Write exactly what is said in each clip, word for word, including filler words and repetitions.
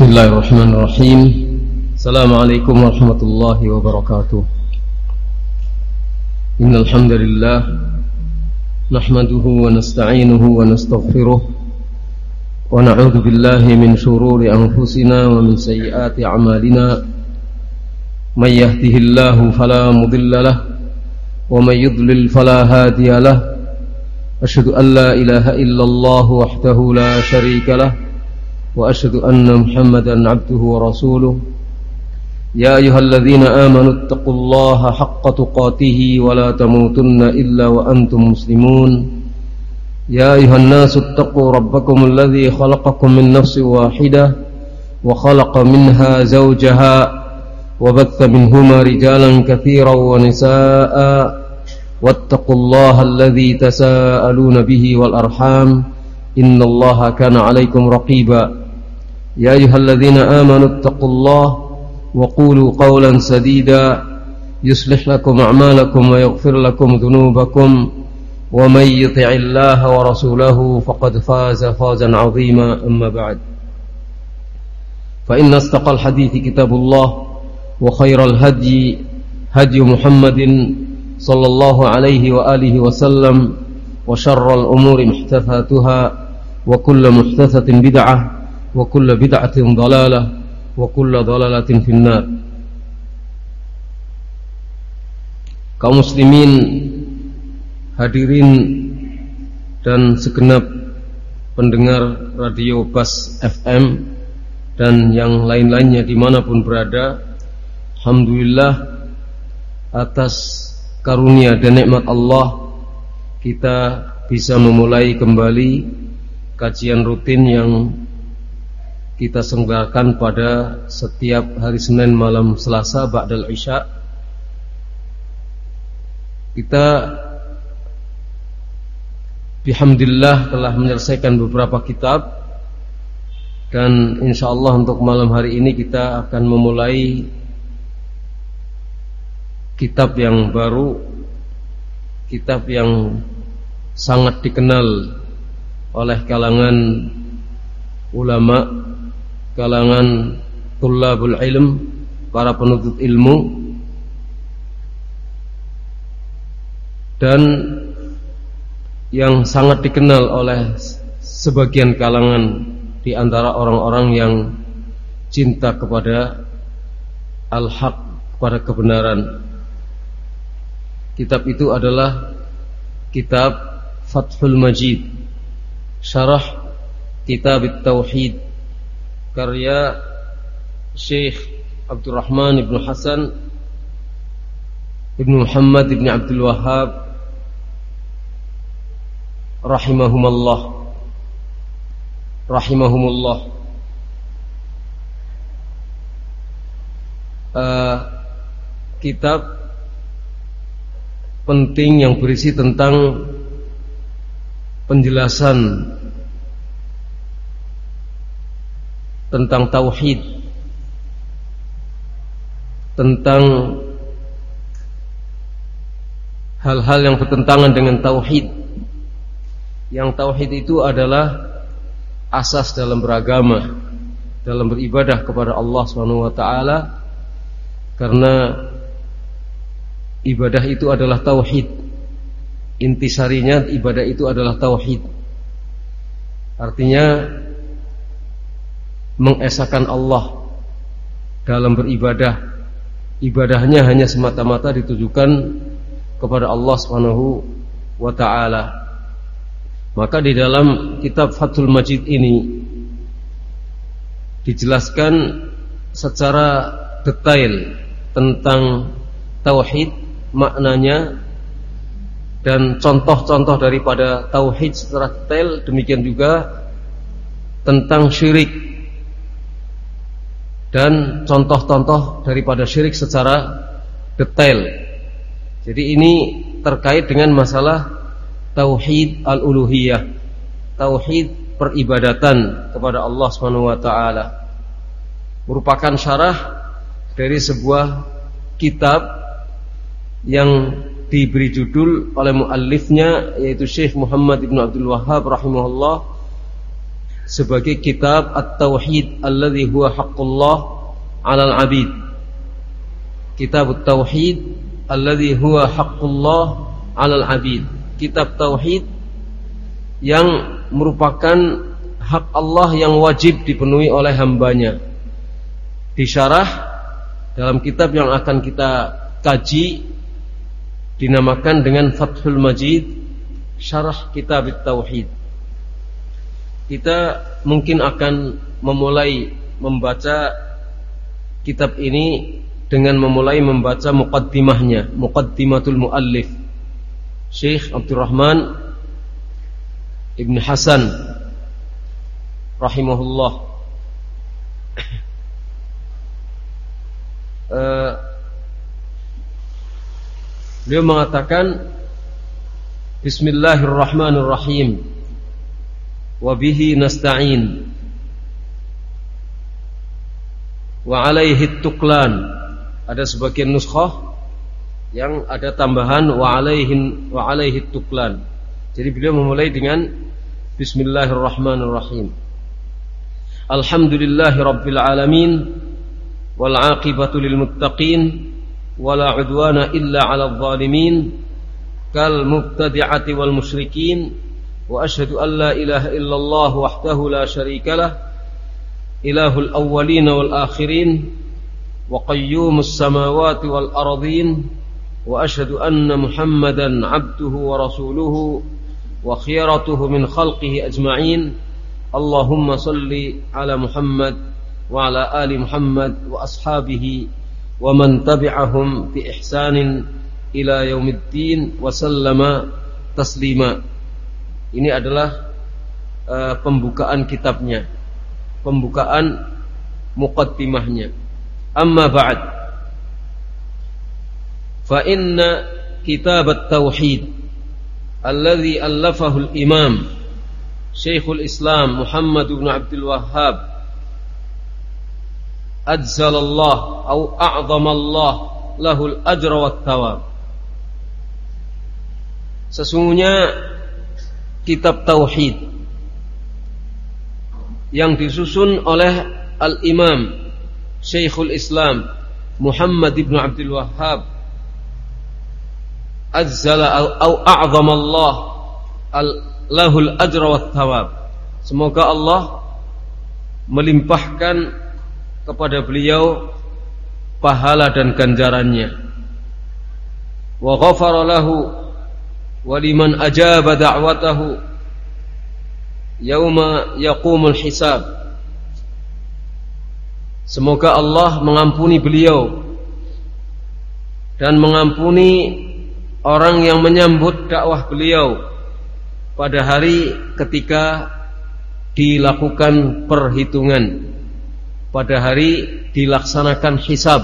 Bismillahirrahmanirrahim. Assalamualaikum warahmatullahi wabarakatuh. Innal hamdalillah nahmaduhu wa nasta'inuhu wa nastaghfiruh wa na'udzu billahi min shururi anfusina wa min sayyiati a'malina. May yahdihillahu fala mudilla lahu wa may yudlil fala hadiya lahu. Asyhadu an la ilaha illallah wahdahu la syarika lahu wa asyhadu anna Muhammadan abduhu wa rasuluh. Ya ayyuhalladzina amanu taqullaha haqqa tuqatih wa la tamutunna illa wa antum muslimun. Ya ayyuhan nasu taqu rabbakum alladzi khalaqakum min nafsin wahidah wa khalaqa minha zawjaha wa batha minhuma rijalan katsiran wa nisaa'a wattaqullaha alladzi tasaaluna bihi wal arham innallaha kana 'alaikum raqiba. Ya ayyuhalladzina amanu taqullaha wa qulu qawlan sadida yuslih lakum a'malakum wa yaghfir lakum dhunubakum wa may yuti'illaha wa rasulahu faqad faza fawzan 'azima. Amma ba'd. Fa inna astaqal hadithi kitabullah wa khairal hadyi hadyu Muhammadin sallallahu alaihi wa alihi wa sallam wa syarral umuri muhdatsatuha wa kullu muhdatsatin bid'ah wa kullu bid'atin dhalalah wa kullu dhalalatin finnar. Kaum muslimin, hadirin dan segenap pendengar radio Bas F M dan yang lain-lainnya dimanapun berada, alhamdulillah atas karunia dan nikmat Allah kita bisa memulai kembali kajian rutin yang kita selenggarakan pada setiap hari Senin malam Selasa ba'dal Isya. Kita bihamdillah telah menyelesaikan beberapa kitab, dan insyaallah untuk malam hari ini kita akan memulai kitab yang baru, kitab yang sangat dikenal oleh kalangan ulama, kalangan tullabul ilm, para penuntut ilmu, dan yang sangat dikenal oleh sebagian kalangan di antara orang-orang yang cinta kepada al-haq, kepada kebenaran. Kitab itu adalah kitab Fathul Majid, Syarah Kitab At-Tauhid, karya Syekh Abdurrahman ibn Hasan ibn Muhammad ibn Abdul Wahhab rahimahumullah rahimahumullah. Uh, kitab penting yang berisi tentang penjelasan tentang tauhid, tentang hal-hal yang bertentangan dengan tauhid. Yang tauhid itu adalah asas dalam beragama, dalam beribadah kepada Allah Subhanahu wa taala, karena ibadah itu adalah tauhid. Intisarinya ibadah itu adalah tauhid. Artinya mengesahkan Allah dalam beribadah. Ibadahnya hanya semata-mata ditujukan kepada Allah Subhanahu wa taala. Maka di dalam kitab Fathul Majid ini dijelaskan secara detail tentang tauhid, maknanya, dan contoh-contoh daripada tauhid secara detail. Demikian juga tentang syirik dan contoh-contoh daripada syirik secara detail. Jadi ini terkait dengan masalah tauhid al-uluhiyah, tauhid peribadatan kepada Allah Subhanahu wa taala. Merupakan syarah dari sebuah kitab yang diberi judul oleh muallifnya, yaitu Syekh Muhammad ibn Abdul Wahhab rahimahullah, sebagai kitab At-Tauhid alladzi huwa haqqullah 'alal 'abid. Kitab At-Tauhid alladzi huwa haqqullah 'alal 'abid. Kitab tauhid yang merupakan hak Allah yang wajib dipenuhi oleh hambanya. Disyarah dalam kitab yang akan kita kaji dinamakan dengan Fathul Majid, Syarah Kitab At-Tauhid. Kita mungkin akan memulai membaca kitab ini dengan memulai membaca muqaddimahnya, Muqaddimatul Muallif Syekh Abdurrahman Ibn Hasan rahimahullah. uh, Beliau mengatakan Bismillahirrahmanirrahim wa bihi nasta'in wa alaihi tuklan. Ada sebagian nuskhah yang ada tambahan wa alaihin wa alaihi tuklan. Jadi beliau memulai dengan Bismillahirrahmanirrahim. Alhamdulillahi rabbil alamin wal 'aqibatu lil muttaqin wala 'udwana illa 'alal zalimin kal mubtadi'ati wal musyrikin wa asyhadu an la ilaha illallah wahdahu la syarikalah ilahul awwalin wal akhirin wa qayyumus samawati wal ardin wa asyhadu anna muhammadan 'abduhu wa rasuluhu wa khiyaratuhu min khalqihi ajma'in. Allahumma salli ala Muhammad wa ala ali Muhammad wa ashabihi wa man tabi'ahum bi ihsanin ila yaumiddin wa sallama taslima. Ini adalah uh, pembukaan kitabnya, pembukaan muqaddimahnya. Amma ba'd, fa inna kitab at-tauhid alladhi allafahu al-imam Syekhul Islam Muhammad bin Abdul Wahhab ajzalallah au a'zamallah lahul ajra wat thawab. Sesungguhnya kitab tauhid yang disusun oleh Al-Imam Syekhul Islam Muhammad bin Abdul Wahhab azzala au a'zamallah lahul ajra wat thawab. Semoga Allah melimpahkan kepada beliau pahala dan ganjarannya. Wa ghafara lahu wa liman ajaba da'watahu yauma yaqumul hisab. Semoga Allah mengampuni beliau dan mengampuni orang yang menyambut dakwah beliau pada hari ketika dilakukan perhitungan, pada hari dilaksanakan hisab.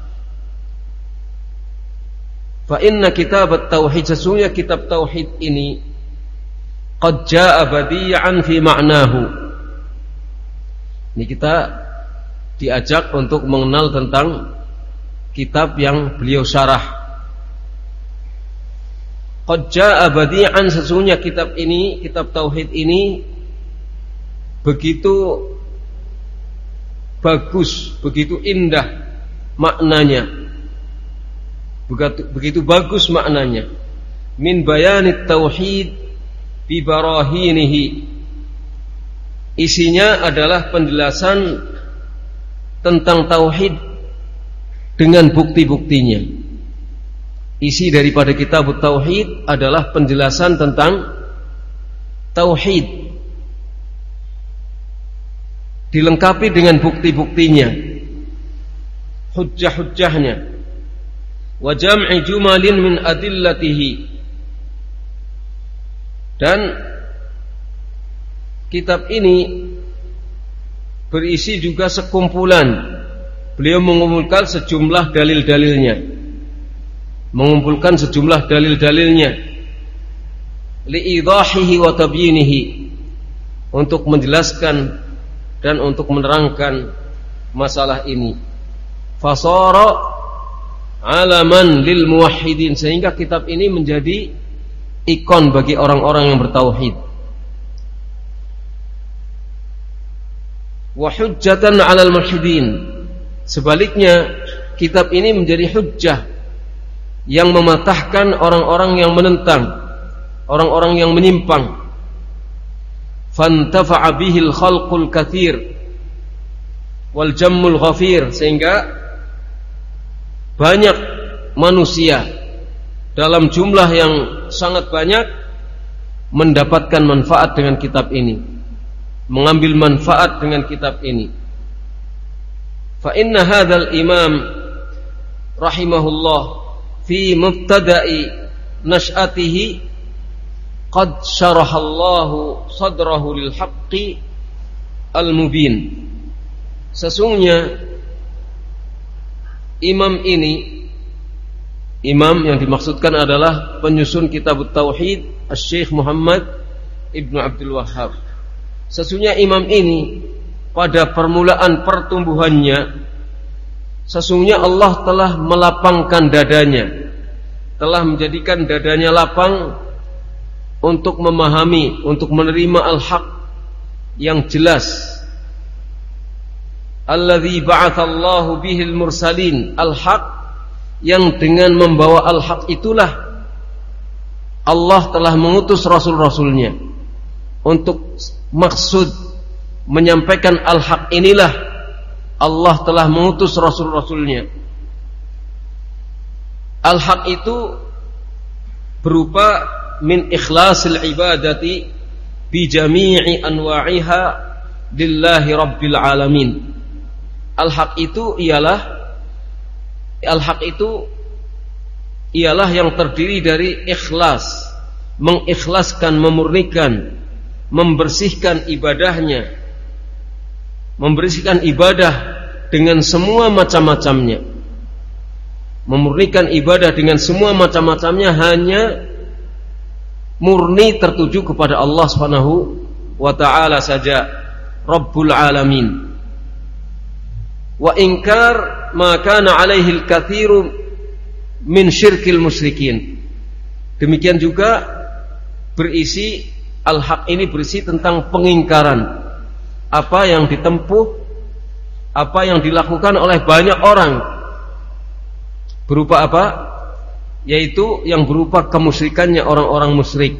Fa inna kitab at-tauhid, sesungguhnya kitab tauhid ini qad jaa badi'an fi ma'nahu. Ini kita diajak untuk mengenal tentang kitab yang beliau syarah. Qad jaa badi'an, sesungguhnya kitab ini, kitab tauhid ini begitu bagus, begitu indah maknanya, begitu, begitu bagus maknanya. Min bayanit tauhid bi barahinihi, isinya adalah penjelasan tentang tauhid dengan bukti-buktinya. Isi daripada kitab tauhid adalah penjelasan tentang tauhid, dilengkapi dengan bukti-buktinya, hujjah-hujjahnya, wa jam'i jumalin min adillatihi. Dan kitab ini berisi juga sekumpulan, beliau mengumpulkan sejumlah dalil-dalilnya, mengumpulkan sejumlah dalil-dalilnya, li'idahihi wa tabyinihi, untuk menjelaskan dan untuk menerangkan masalah ini. Fasara alaman lil muwahhidin, sehingga kitab ini menjadi ikon bagi orang-orang yang bertauhid. wa hujjatan 'alal mulhidin. Sebaliknya, kitab ini menjadi hujjah yang mematahkan orang-orang yang menentang, orang-orang yang menyimpang. Fantafa'a bihil khalqul katsir wal jammul ghafir, sehingga banyak manusia dalam jumlah yang sangat banyak mendapatkan manfaat dengan kitab ini, mengambil manfaat dengan kitab ini. Fa inna hadzal imam rahimahullah fi mubtada'i nash'atihi qad syarahallahu sadrahu lil haqqi al mubin. Sesungguhnya imam ini, imam yang dimaksudkan adalah penyusun kitab Tauhid Asy-Syaikh Muhammad Ibnu Abdul Wahhab. Sesungguhnya imam ini pada permulaan pertumbuhannya, sesungguhnya Allah telah melapangkan dadanya, telah menjadikan dadanya lapang untuk memahami, untuk menerima al-haq yang jelas. Alladzi ba'atsallahu bihil mursalin, al-haq yang dengan membawa al-haq itulah Allah telah mengutus rasul-rasulnya. Untuk maksud menyampaikan al-haq inilah Allah telah mengutus rasul-rasulnya. Al-haq itu berupa min ikhlasil ibadati bi jami'i anwa'iha lillahi rabbil alamin. Al-haq itu ialah Al-haq itu ialah yang terdiri dari ikhlas, mengikhlaskan, memurnikan, membersihkan ibadahnya, membersihkan ibadah dengan semua macam-macamnya, memurnikan ibadah dengan semua macam-macamnya, hanya murni tertuju kepada Allah Subhanahu wa ta'ala saja, Rabbul Alamin. Wa inkar ma kana alaihi al-katsiru min syirkil musyrikin. Demikian juga berisi al-haq ini berisi tentang pengingkaran apa yang ditempuh, apa yang dilakukan oleh banyak orang. Berupa apa? Yaitu yang berupa kemusyrikannya orang-orang musyrik.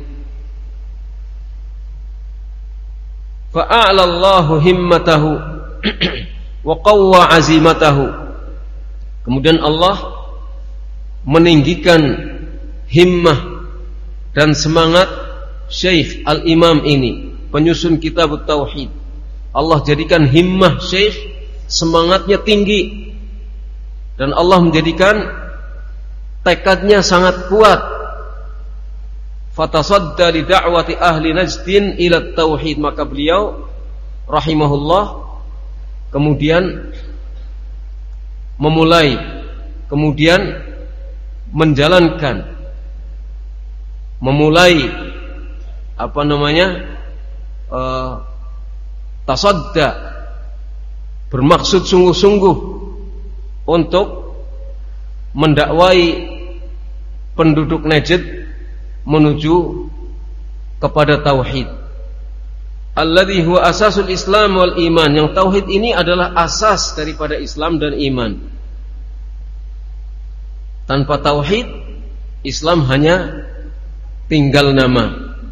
Fa'alallahu himmatahu wa qawwa azimatahu. Kemudian Allah meninggikan himmah dan semangat Syekh Al-Imam ini, penyusun kitab Tauhid. Allah jadikan himmah Syekh, semangatnya tinggi, dan Allah menjadikan tekadnya sangat kuat. Fatasadda li da'wati ahli Najdin ila tauhid, maka beliau rahimahullah kemudian memulai, kemudian menjalankan, memulai apa namanya uh, tasadda, bermaksud sungguh-sungguh untuk mendakwai penduduk Najd menuju kepada tauhid. Alladzi huwa asasul Islam wal iman, yang tauhid ini adalah asas daripada Islam dan iman. Tanpa tauhid, Islam hanya tinggal nama.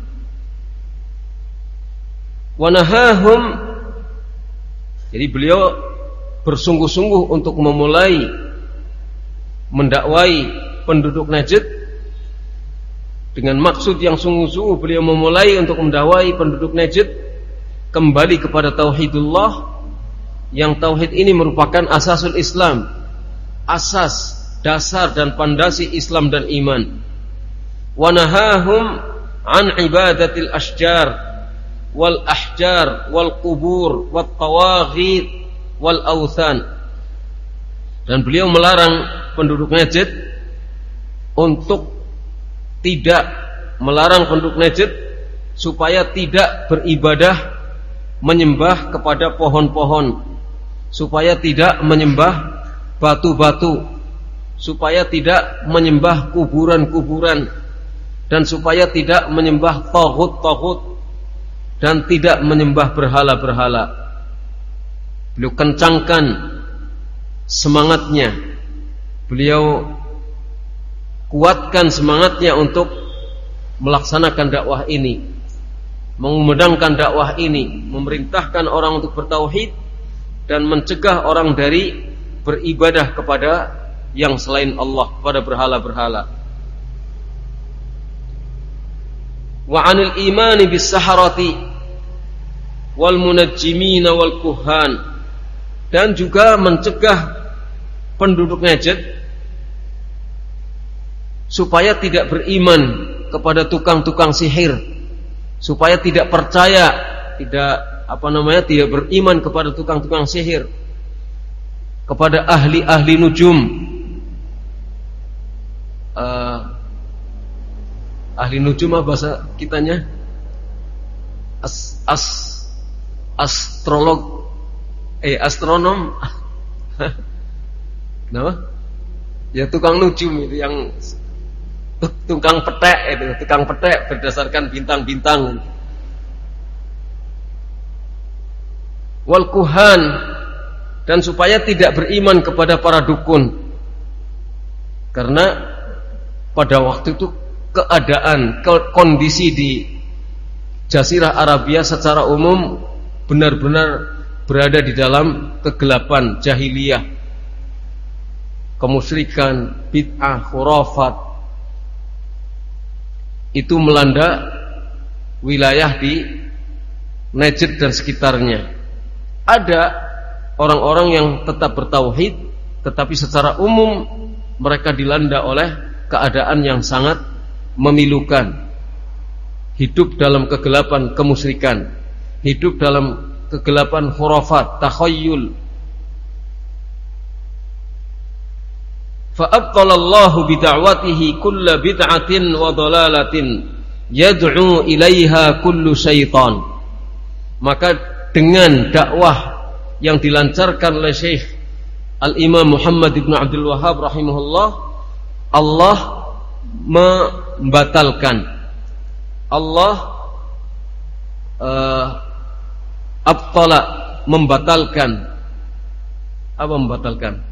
Wa nahahum, jadi beliau bersungguh-sungguh untuk memulai mendakwai penduduk Najd. Dengan maksud yang sungguh-sungguh beliau memulai untuk mendakwai penduduk Najd kembali kepada tauhidullah, yang tauhid ini merupakan asasul Islam, asas, dasar dan pondasi Islam dan iman. Wa nahahum an ibadatil asjar wal ahjar wal qubur wat tawaghid wal authan. Dan beliau melarang penduduk Najd untuk tidak melarang penduduk Najd supaya tidak beribadah menyembah kepada pohon-pohon, supaya tidak menyembah batu-batu, supaya tidak menyembah kuburan-kuburan, dan supaya tidak menyembah taghut-taghut, dan tidak menyembah berhala-berhala. beliau kencangkan semangatnya, beliau kuatkan semangatnya untuk melaksanakan dakwah ini, mengumandangkan dakwah ini, memerintahkan orang untuk bertauhid dan mencegah orang dari beribadah kepada yang selain Allah, kepada berhala-berhala. Wa 'anil imani bis saharati wal munajjimin wal kuhan, dan juga mencegah penduduk Najd supaya tidak beriman kepada tukang-tukang sihir, supaya tidak percaya, tidak apa namanya, tidak beriman kepada tukang-tukang sihir, kepada ahli-ahli nujum, uh, ahli nujum apa bahasa kitanya? As, as astrolog, eh astronom, kenapa? Ya tukang nujum itu, yang tukang petek itu, tukang petek berdasarkan bintang-bintang. Wal kuhan, dan supaya tidak beriman kepada para dukun, karena pada waktu itu keadaan, kondisi di Jazirah Arabia secara umum benar-benar berada di dalam kegelapan jahiliyah, kemusyrikan, bid'ah, khurafat itu melanda wilayah di Najd dan sekitarnya. Ada orang-orang yang tetap bertauhid, tetapi secara umum mereka dilanda oleh keadaan yang sangat memilukan. Hidup dalam kegelapan kemusyrikan, hidup dalam kegelapan khurafat, takhayyul. Fa'abtalallahu bida'watihi kulla bid'atin wa dhalalatin yad'u ilaiha kullu syaitan. Maka dengan dakwah yang dilancarkan oleh Syekh Al-Imam Muhammad ibn Abdul Wahhab rahimahullah, Allah membatalkan, Allah uh, abtala, membatalkan. Apa membatalkan?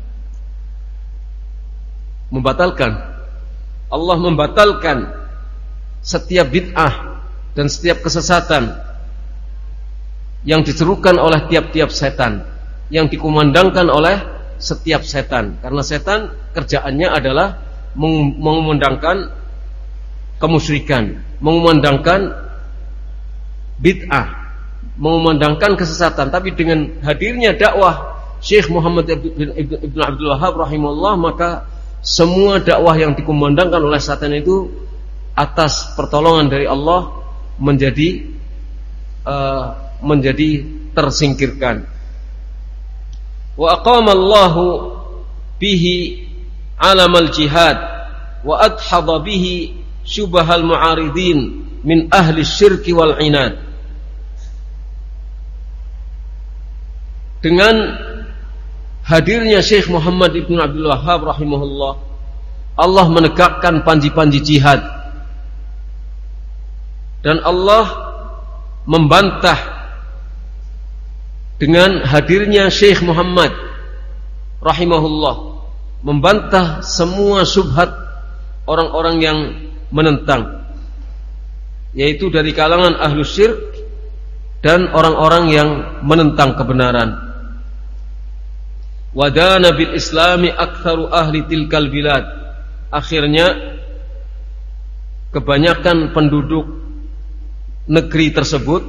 Membatalkan. Allah membatalkan setiap bid'ah dan setiap kesesatan yang diserukan oleh tiap-tiap setan, yang dikumandangkan oleh setiap setan. Karena setan kerjaannya adalah mengumandangkan kemusyrikan, mengumandangkan bid'ah, mengumandangkan kesesatan. Tapi dengan hadirnya dakwah Syekh Muhammad ibn Abdul Wahhab rahimahullah, maka semua dakwah yang dikumandangkan oleh setan itu atas pertolongan dari Allah menjadi uh, menjadi tersingkirkan. Wa aqama Allahu bihi alamal jihad wa adhadha bihi syubhal mu'aridin min ahli syirki wal inad. Dengan hadirnya Syekh Muhammad ibn Abdul Wahhab rahimahullah, Allah menegakkan panji-panji jihad, dan Allah membantah dengan hadirnya Syekh Muhammad rahimahullah, membantah semua syubhat orang-orang yang menentang, yaitu dari kalangan ahlu syirk dan orang-orang yang menentang kebenaran. Wadana bil islami aktsaru ahli tilkal bilad. Akhirnya kebanyakan penduduk negeri tersebut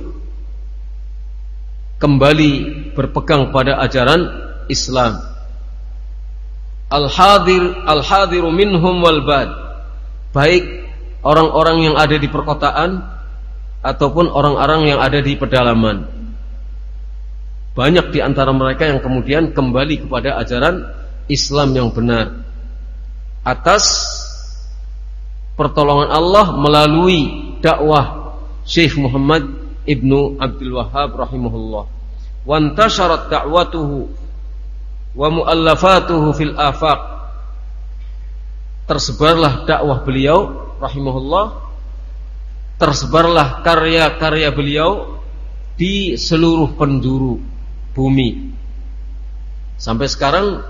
kembali berpegang pada ajaran Islam. Al-hadir al-hadiru minhum wal bad, baik orang-orang yang ada di perkotaan ataupun orang-orang yang ada di pedalaman. Banyak di antara mereka yang kemudian kembali kepada ajaran Islam yang benar atas pertolongan Allah melalui dakwah Syekh Muhammad ibnu Abdul Wahhab rahimahullah. Wa intasharat da'watuhu wa mu'allafatuhu fil afaq. Tersebarlah dakwah beliau rahimahullah, tersebarlah karya-karya beliau di seluruh penjuru bumi. Sampai sekarang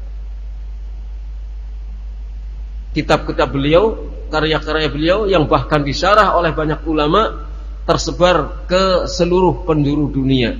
kitab-kitab beliau, karya-karya beliau yang bahkan disyarah oleh banyak ulama tersebar ke seluruh penjuru dunia.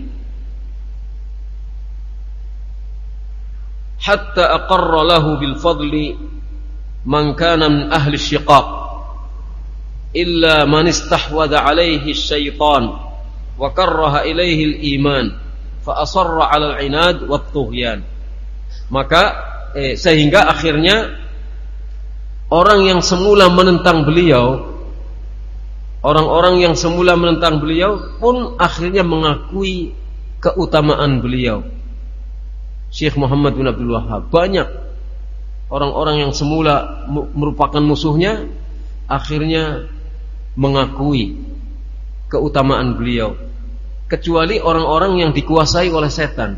Hatta aqarra lahu bil fadli man kana min ahli syiqaq illa man istahwadha alaihi syaitan wa karraha ilaihi al-iman fa asarra 'ala al-'inad wat tughyan. Maka eh, sehingga akhirnya orang yang semula menentang beliau, orang-orang yang semula menentang beliau pun akhirnya mengakui keutamaan beliau. Syekh Muhammad bin Abdul Wahhab, banyak orang-orang yang semula merupakan musuhnya akhirnya mengakui keutamaan beliau, kecuali orang-orang yang dikuasai oleh setan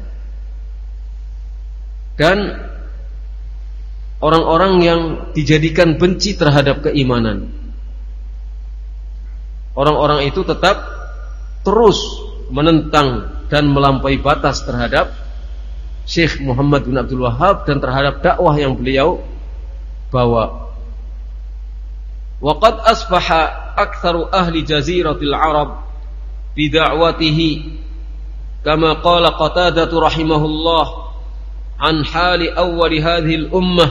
dan orang-orang yang dijadikan benci terhadap keimanan. Orang-orang itu tetap terus menentang dan melampaui batas terhadap Syekh Muhammad bin Abdul Wahhab dan terhadap dakwah yang beliau bawa. Wa qad asbaha aktsaru ahli jaziratil Arab bi da'watihi kama qala Qatadah rahimahullah an hali awwal hadhihi al-ummah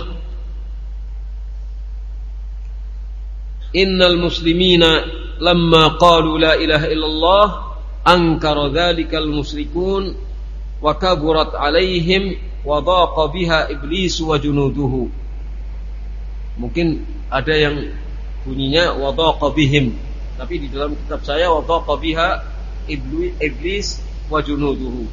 innal muslimina lamma qalu la ilaha illallah ankara dhalikal musyrikun wa kaburat alaihim wa dhaqa biha iblis wa junuduhu. Mungkin ada yang bunyinya wa dhaqa bihim, tapi di dalam kitab saya wa dhaqa biha iblis wa junuduhu.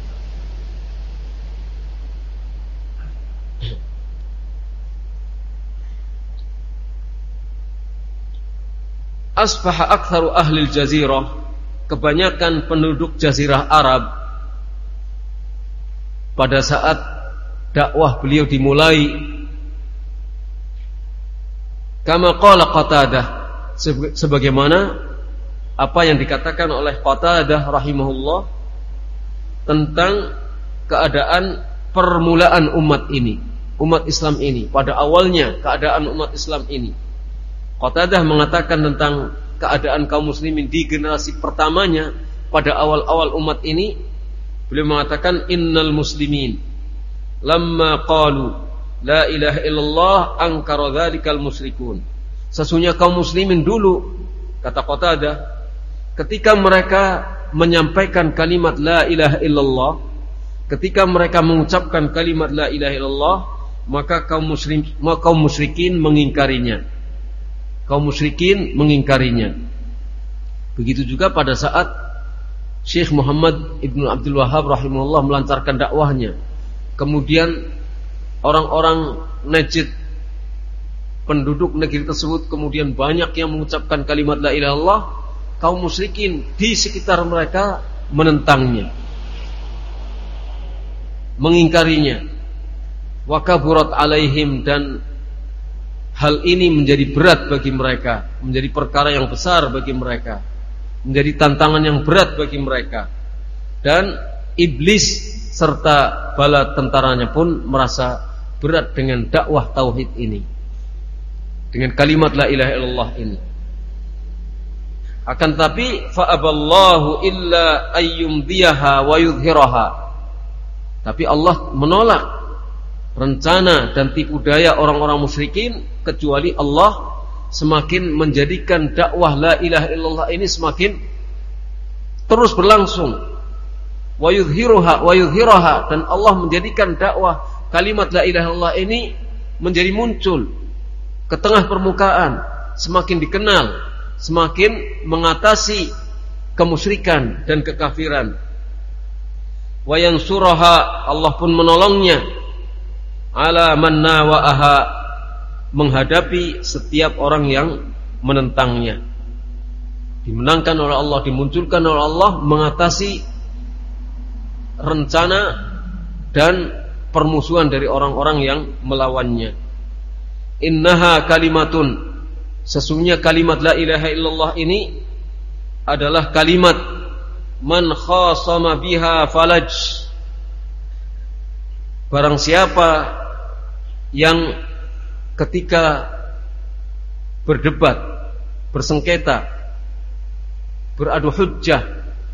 Asbaha aktsaru ahli al-jazirah, kebanyakan penduduk jazirah Arab pada saat dakwah beliau dimulai, kama qala Qatadah, sebagaimana apa yang dikatakan oleh Qatadah rahimahullah tentang keadaan permulaan umat ini, umat Islam ini, pada awalnya keadaan umat Islam ini. Qatadah mengatakan tentang keadaan kaum muslimin di generasi pertamanya pada awal-awal umat ini. Beliau mengatakan innal muslimin lamma qalu la ilaha illallah ankara dzalikal musyrikun. Sesungguhnya kaum muslimin dulu, kata Qatadah, ketika mereka menyampaikan kalimat la ilaha illallah, ketika mereka mengucapkan kalimat la ilaha illallah, maka kaum muslim, maka kaum musyrikin mengingkarinya. Kaum musyrikin mengingkarinya. Begitu juga pada saat Syekh Muhammad ibnu Abdul Wahhab rahimahullah melancarkan dakwahnya. Kemudian orang-orang Najd, penduduk negeri tersebut, kemudian banyak yang mengucapkan kalimat la ilaha illallah. Kaum musyrikin di sekitar mereka menentangnya, mengingkarinya. Wa kaburat alaihim, dan hal ini menjadi berat bagi mereka, menjadi perkara yang besar bagi mereka, menjadi tantangan yang berat bagi mereka. Dan iblis serta bala tentaranya pun merasa berat dengan dakwah tauhid ini, dengan kalimat la ilaha illallah ini. Akan tapi fa'aballahu illa ayyumdiyaha wa yudhiraha, tapi Allah menolak rencana dan tipu daya orang-orang musyrikin, kecuali Allah semakin menjadikan dakwah la ilaha illallah ini semakin terus berlangsung. Wa yudhiruha wa yudhiraha, dan Allah menjadikan dakwah kalimat la ilaha illallah ini menjadi muncul ke tengah permukaan, semakin dikenal, semakin mengatasi kemusyrikan dan kekafiran. Wa yansuraha, Allah pun menolongnya, ala man nawa'aha, menghadapi setiap orang yang menentangnya. Dimenangkan oleh Allah, dimunculkan oleh Allah, mengatasi rencana dan permusuhan dari orang-orang yang melawannya. Innaha kalimatun, sesungguhnya kalimat la ilaha illallah ini adalah kalimat man khasama biha falaj, barang siapa yang ketika berdebat, bersengketa, beradu hujjah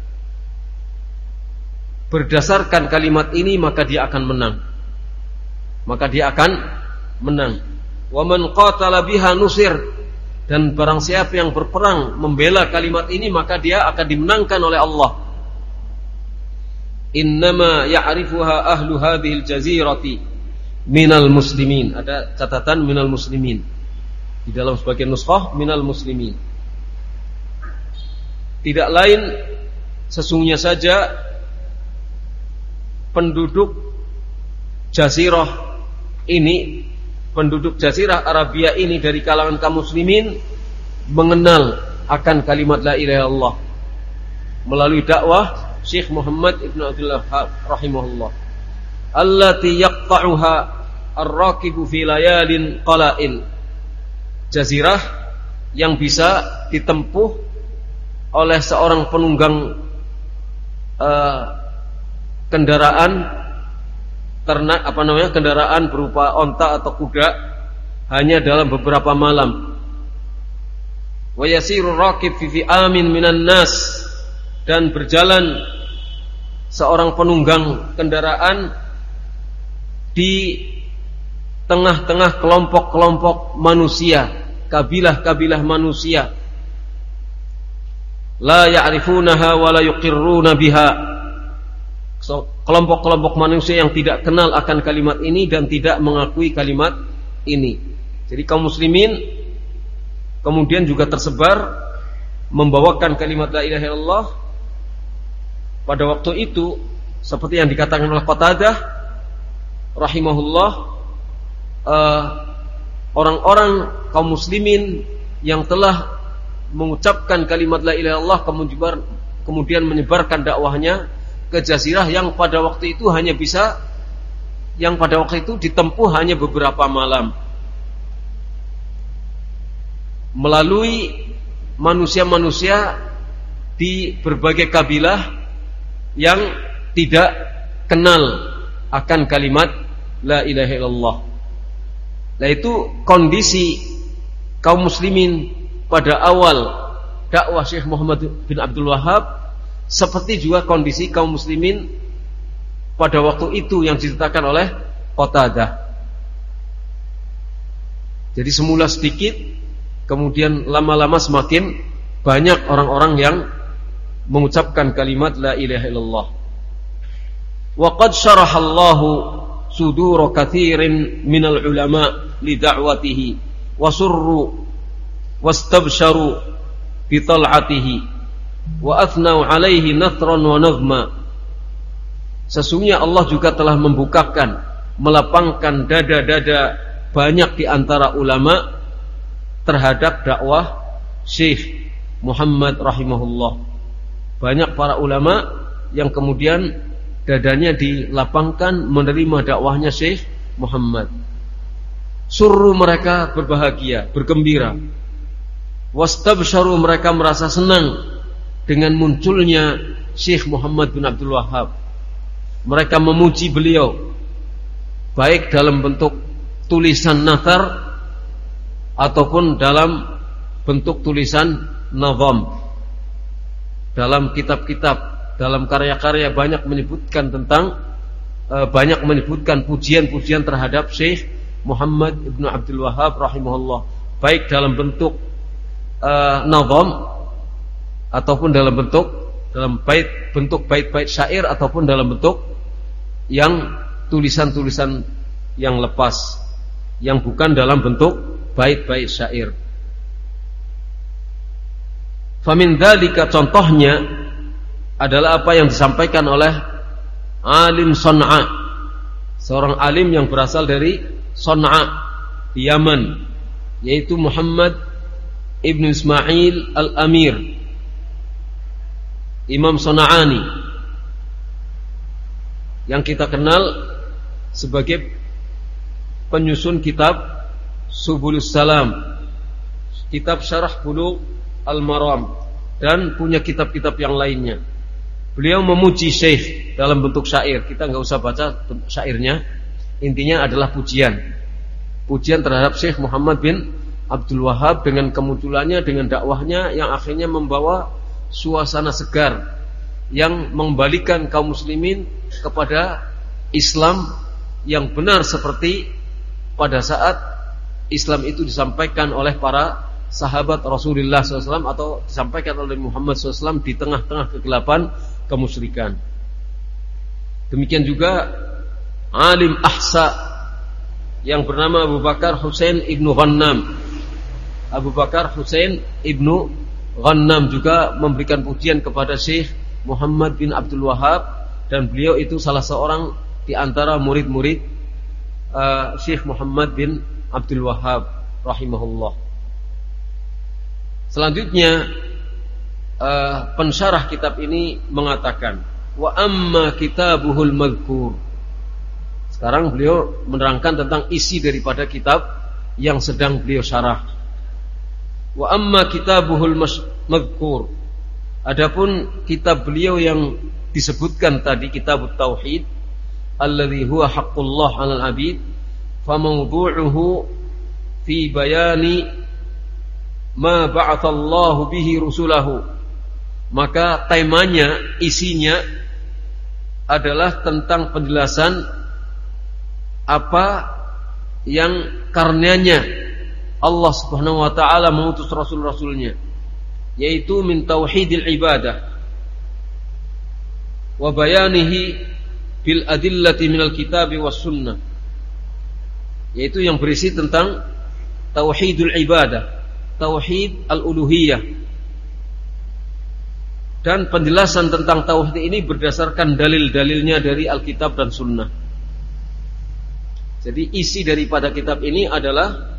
berdasarkan kalimat ini, maka dia akan menang. Maka dia akan menang. Wa man qatala biha nusir, dan barang siapa yang berperang membela kalimat ini, maka dia akan dimenangkan oleh Allah. Innama ya'rifuha ahlu hadhil jazirati minal muslimin. Ada catatan minal muslimin. Di dalam sebagian nuskhah minal muslimin. Tidak lain sesungguhnya saja penduduk jazirah ini, penduduk jazirah Arabia ini dari kalangan kaum muslimin mengenal akan kalimat la ilaha illallah melalui dakwah Syekh Muhammad Ibn Abdul Wahhab rahimahullah, allati yaqta'uha ar-rakibu fi layalin qala'il, jazirah yang bisa ditempuh oleh seorang penunggang uh, kendaraan ternak, apa namanya, kendaraan berupa onta atau kuda hanya dalam beberapa malam. Wa yasirur raqib fi fi'amin minan nas, dan berjalan seorang penunggang kendaraan di tengah-tengah kelompok-kelompok manusia, kabilah-kabilah manusia. La ya'rifunaha wa la yuqirruna biha. So, kelompok-kelompok manusia yang tidak kenal akan kalimat ini dan tidak mengakui kalimat ini. Jadi kaum muslimin kemudian juga tersebar membawakan kalimat la ilaha illallah. Pada waktu itu seperti yang dikatakan oleh Qatadah rahimahullah, uh, orang-orang kaum muslimin yang telah mengucapkan kalimat la ilaha illallah kemudian, kemudian menyebarkan dakwahnya ke jazirah yang pada waktu itu hanya bisa yang pada waktu itu ditempuh hanya beberapa malam melalui manusia-manusia di berbagai kabilah yang tidak kenal akan kalimat la ilaha illallah. Nah, itu kondisi kaum muslimin pada awal dakwah Syekh Muhammad bin Abdul Wahhab, seperti juga kondisi kaum muslimin pada waktu itu yang diceritakan oleh Qatadah. Jadi semula sedikit, kemudian lama-lama semakin banyak orang-orang yang mengucapkan kalimat la ilaha illallah. Wa qad syarahallahu sudura katsirin minal ulama li da'watihi wa surru wastabsharu bi tal'atihi wa athnau alaihi nathran wa nazma. Sesungguhnya Allah juga telah membukakan, melapangkan dada-dada banyak di antara ulama terhadap dakwah Syekh Muhammad rahimahullah. Banyak para ulama yang kemudian dadanya dilapangkan menerima dakwahnya Syekh Muhammad. Surru, mereka berbahagia, bergembira. Wastabsharu, mereka merasa senang dengan munculnya Syekh Muhammad bin Abdul Wahhab. Mereka memuji beliau baik dalam bentuk tulisan nathar ataupun dalam bentuk tulisan nazam. Dalam kitab-kitab, dalam karya-karya banyak menyebutkan tentang e, banyak menyebutkan pujian-pujian terhadap Syekh Muhammad bin Abdul Wahhab rahimahullah, baik dalam bentuk e, nazam ataupun dalam bentuk dalam bait bentuk bait-bait syair ataupun dalam bentuk yang tulisan-tulisan yang lepas yang bukan dalam bentuk bait-bait syair. Famin dzalika, contohnya adalah apa yang disampaikan oleh alim Son'a, seorang alim yang berasal dari Son'a di Yaman, yaitu Muhammad ibn Ismail al-Amir, Imam Son'ani, yang kita kenal sebagai penyusun kitab Subulus Salam, kitab Syarah Bulugh Al-Maram, dan punya kitab-kitab yang lainnya. Beliau memuji Syekh dalam bentuk syair. Kita nggak usah baca syairnya, intinya adalah pujian. Pujian terhadap Syekh Muhammad bin Abdul Wahhab dengan kemunculannya, dengan dakwahnya yang akhirnya membawa suasana segar yang mengembalikan kaum muslimin kepada Islam yang benar seperti pada saat Islam itu disampaikan oleh para sahabat Rasulullah shallallahu alaihi wasallam atau disampaikan oleh Muhammad shallallahu alaihi wasallam di tengah-tengah kegelapan kemusyrikan. Demikian juga alim ahsa yang bernama Abu Bakar Husain ibnu Ghannam. Abu Bakar Husain ibnu Ghannam juga memberikan pujian kepada Syekh Muhammad bin Abdul Wahhab, dan beliau itu salah seorang di antara murid-murid uh, Syekh Muhammad bin Abdul Wahhab rahimahullah. Selanjutnya uh, pensyarah kitab ini mengatakan, wa amma kitabuhul madhkur. Sekarang beliau menerangkan tentang isi daripada kitab yang sedang beliau syarah. Wa amma kitabuhul madhkur. Adapun kitab beliau yang disebutkan tadi, kitab tauhid, alladzi huwa haqqullah 'alal 'abid, fa mawdu'uhu fi bayani ma ba'athallahu bihi rusulahu. Maka temanya, isinya adalah tentang penjelasan apa yang karenanya Allah Subhanahu wa taala mengutus rasul-rasulnya, yaitu min tauhidil ibadah wa bayanihi bil adillati minal kitabi was sunnah, yaitu yang berisi tentang tauhidul ibadah, tauhid al-uluhiyah, dan penjelasan tentang tauhid ini berdasarkan dalil-dalilnya dari Alkitab dan Sunnah. Jadi isi daripada kitab ini adalah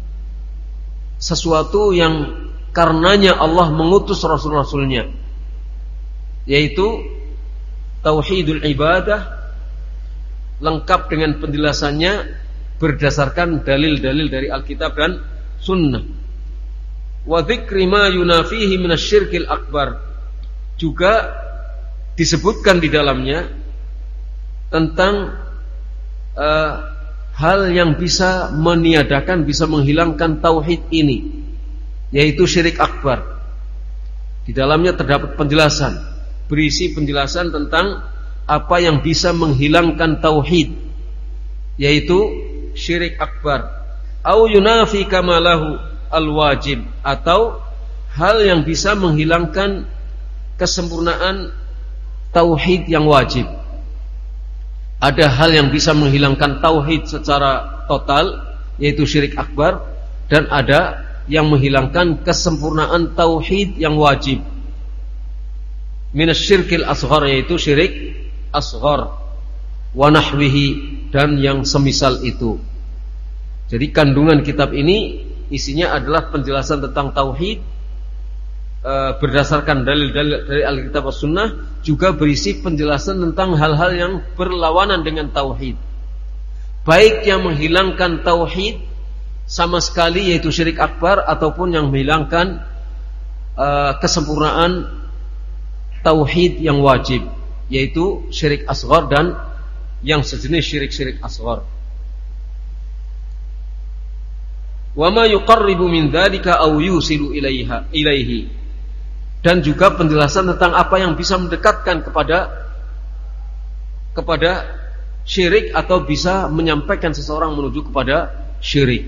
sesuatu yang karenanya Allah mengutus rasul-rasulnya, yaitu tauhidul ibadah, lengkap dengan penjelasannya berdasarkan dalil-dalil dari Alkitab dan Sunnah. Wa dzikri ma yunafihi minasyirkil akbar, juga disebutkan di dalamnya tentang uh, hal yang bisa meniadakan, bisa menghilangkan tauhid ini, yaitu syirik akbar. Di dalamnya terdapat penjelasan, berisi penjelasan tentang apa yang bisa menghilangkan tauhid, yaitu syirik akbar. Au yunafi kamalahu al-wajib, atau hal yang bisa menghilangkan kesempurnaan tauhid yang wajib. Ada hal yang bisa menghilangkan tauhid secara total, yaitu syirik akbar, dan ada yang menghilangkan kesempurnaan tauhid yang wajib, minasyirkil asghar, yaitu syirik asghar, wa nahwihi, dan yang semisal itu. Jadi kandungan kitab ini isinya adalah penjelasan tentang tauhid e, berdasarkan dalil-dalil dari Alkitab dan Sunnah, juga berisi penjelasan tentang hal-hal yang berlawanan dengan tauhid, baik yang menghilangkan tauhid sama sekali, yaitu syirik akbar, ataupun yang menghilangkan e, kesempurnaan tauhid yang wajib, yaitu syirik asghar dan yang sejenis syirik-syirik asghar. Wa ma yuqarribu min dzalika aw yusilu ilaiha ilaihi, dan juga penjelasan tentang apa yang bisa mendekatkan kepada kepada syirik atau bisa menyampaikan seseorang menuju kepada syirik.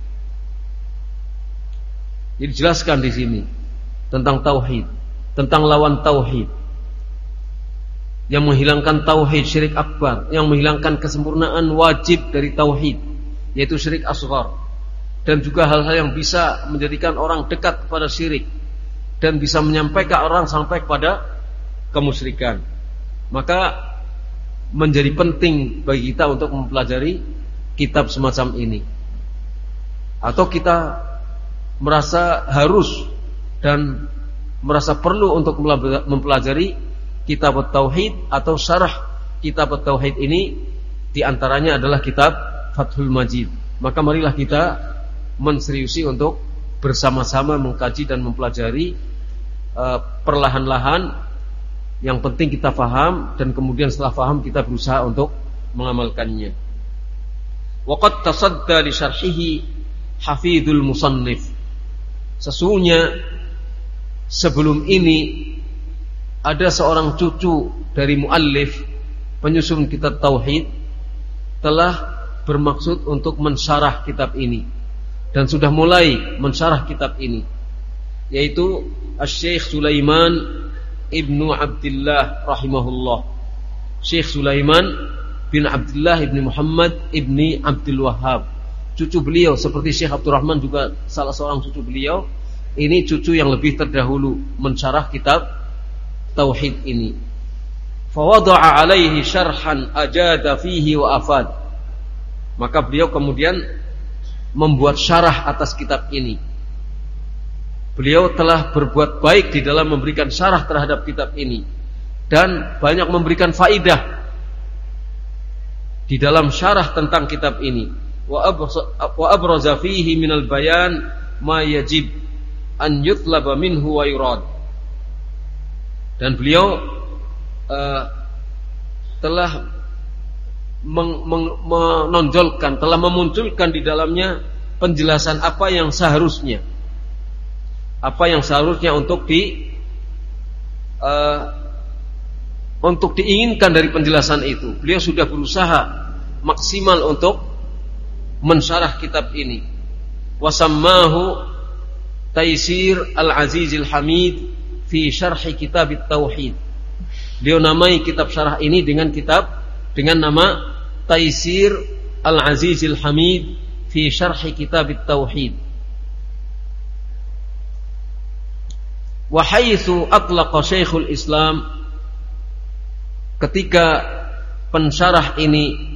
Jadi dijelaskan di sini tentang tauhid, tentang lawan tauhid, yang menghilangkan tauhid syirik akbar, yang menghilangkan kesempurnaan wajib dari tauhid, yaitu syirik asghar, dan juga hal-hal yang bisa menjadikan orang dekat kepada syirik dan bisa menyampaikan orang sampai kepada kemusyrikan. Maka menjadi penting bagi kita untuk mempelajari kitab semacam ini, atau kita merasa harus dan merasa perlu untuk mempelajari kitab tauhid atau syarah kitab tauhid ini. Di antaranya adalah kitab Fathul Majid. Maka marilah kita menseriusi untuk bersama-sama mengkaji dan mempelajari uh, perlahan-lahan. Yang penting kita faham, dan kemudian setelah faham kita berusaha untuk mengamalkannya. wa qad tasadda li syarhihi hafidhul musannif. Sesungguhnya sebelum ini ada seorang cucu dari muallif penyusun kitab tauhid telah bermaksud untuk mensyarah kitab ini dan sudah mulai mensyarah kitab ini, yaitu Asy-Syaikh Sulaiman Ibnu Abdullah rahimahullah. Syekh Sulaiman bin Abdullah ibni Muhammad ibni Abdul Wahhab, cucu beliau, seperti Syekh Abdurrahman juga salah seorang cucu beliau. Ini cucu yang lebih terdahulu mensyarah kitab tauhid ini. Fawada'a alaihi syarhan ajada fihi wa afad. Maka beliau kemudian membuat syarah atas kitab ini. Beliau telah berbuat baik di dalam memberikan syarah terhadap kitab ini dan banyak memberikan faidah di dalam syarah tentang kitab ini. Wa abraza fihi minal bayan ma yajib an yutlaba minhu wa yurad. Dan beliau uh, telah meng, meng, menonjolkan, telah memunculkan di dalamnya penjelasan apa yang seharusnya, apa yang seharusnya untuk di uh, untuk diinginkan dari penjelasan itu. Beliau sudah berusaha maksimal untuk mensyarah kitab ini. Wasammahu Taisir Al-Azizil Hamid fi syarhi kitab Tauhid. Beliau namai kitab syarah ini dengan kitab dengan nama Taisir Al-Azizil Hamid fi syarhi kitab Tauhid. Wa haitsu atlaqa Syekhul Islam, ketika pensyarah ini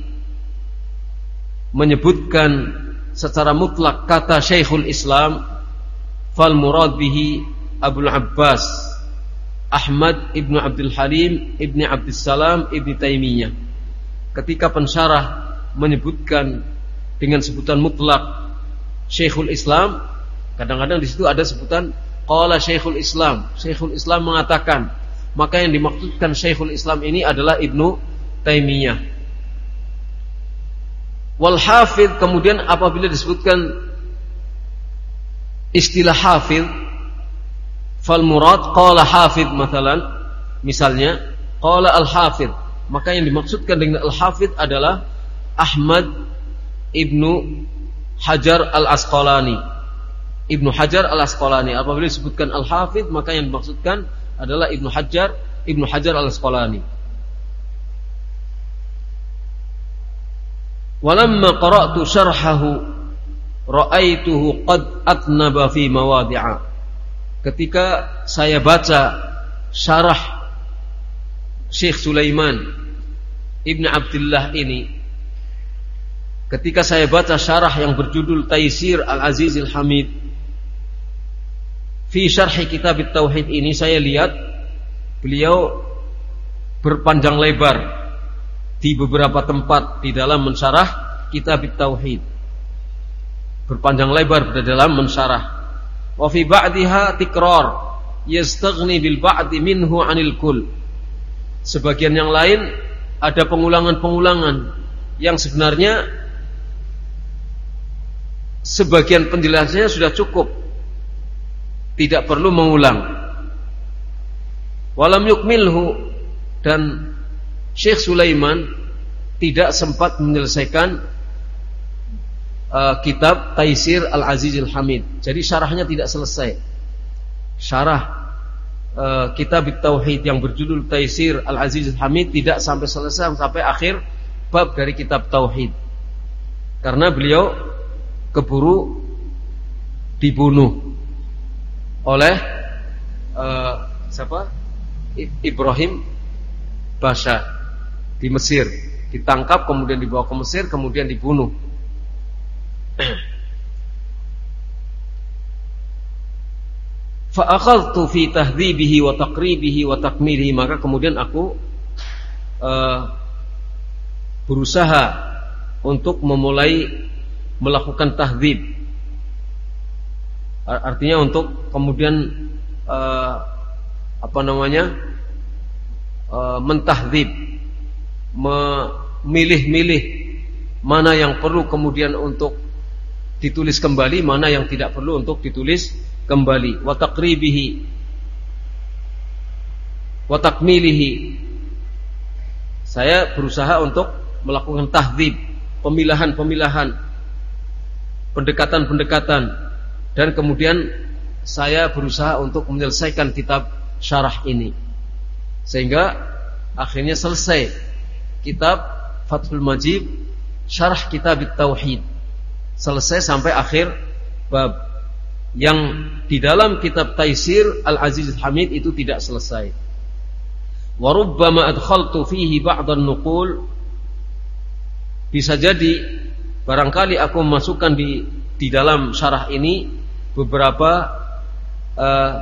menyebutkan secara mutlak kata Syekhul Islam, fal murad bihi Abul Abbas Ahmad ibnu Abdul Halim ibni Abdus Salam ibni Taimiyah. Ketika pensyarah menyebutkan dengan sebutan mutlak Syekhul Islam, kadang-kadang di situ ada sebutan qala Syekhul Islam. Syekhul Islam mengatakan, maka yang dimaksudkan Syekhul Islam ini adalah Ibnu Taimiyah. Wal hafidh, kemudian apabila disebutkan istilah hafidh, fal murad qala hafidh mathalan, misalnya qala al hafidh, maka yang dimaksudkan dengan al hafidh adalah Ahmad Ibnu Hajar al Asqalani. Ibnu Hajar al Asqalani. Apabila disebutkan al hafidh, maka yang dimaksudkan adalah Ibnu Hajar Ibnu Hajar al Asqalani. Walamma qara'tu syarhahu ra'aituhu qad atnaba fi mawadi'a. Ketika saya baca syarah Syekh Sulaiman Ibn Abdullah ini, ketika saya baca syarah yang berjudul Taisir Al-Azizil Hamid fi syarhi kitab Tauhid ini, saya lihat beliau berpanjang lebar di beberapa tempat di dalam mensyarah kitab Tauhid, berpanjang lebar di dalam mensyarah. Wa fi ba'diha tikrar yastaghni bil ba'di minhu 'anil kull. Sebagian yang lain ada pengulangan-pengulangan yang sebenarnya sebagian penjelasannya sudah cukup, tidak perlu mengulang. Walam yukmilhu, dan Syekh Sulaiman tidak sempat menyelesaikan uh, kitab Taisir Al-Azizil Hamid. Jadi syarahnya tidak selesai. Syarah uh, kitab Tauhid yang berjudul Taisir Al-Azizil Hamid tidak sampai selesai, sampai akhir bab dari kitab Tauhid, karena beliau keburu dibunuh oleh uh, siapa? Ibrahim Basha di Mesir. Ditangkap, kemudian dibawa ke Mesir, kemudian dibunuh. Fa akhadtu fi tahdhibihi wa taqribihi wa takmilihi, maka kemudian aku uh, berusaha untuk memulai melakukan tahdhib. Artinya untuk kemudian uh, apa namanya uh, mentahdzib, memilih-milih mana yang perlu kemudian untuk ditulis kembali, mana yang tidak perlu untuk ditulis kembali. Wa taqribihi wa takmilihi. Saya berusaha untuk melakukan tahdzib, pemilahan-pemilahan, pendekatan-pendekatan, dan kemudian saya berusaha untuk menyelesaikan kitab syarah ini sehingga akhirnya selesai kitab Fathul Majid syarah kitab Tauhid, selesai sampai akhir bab. Yang di dalam kitab Taisir Al-Aziz Hamid itu tidak selesai. Wa rubbama adkhaltu fihi ba'dan nuqul. Bisa jadi barangkali aku memasukkan di di dalam syarah ini beberapa uh,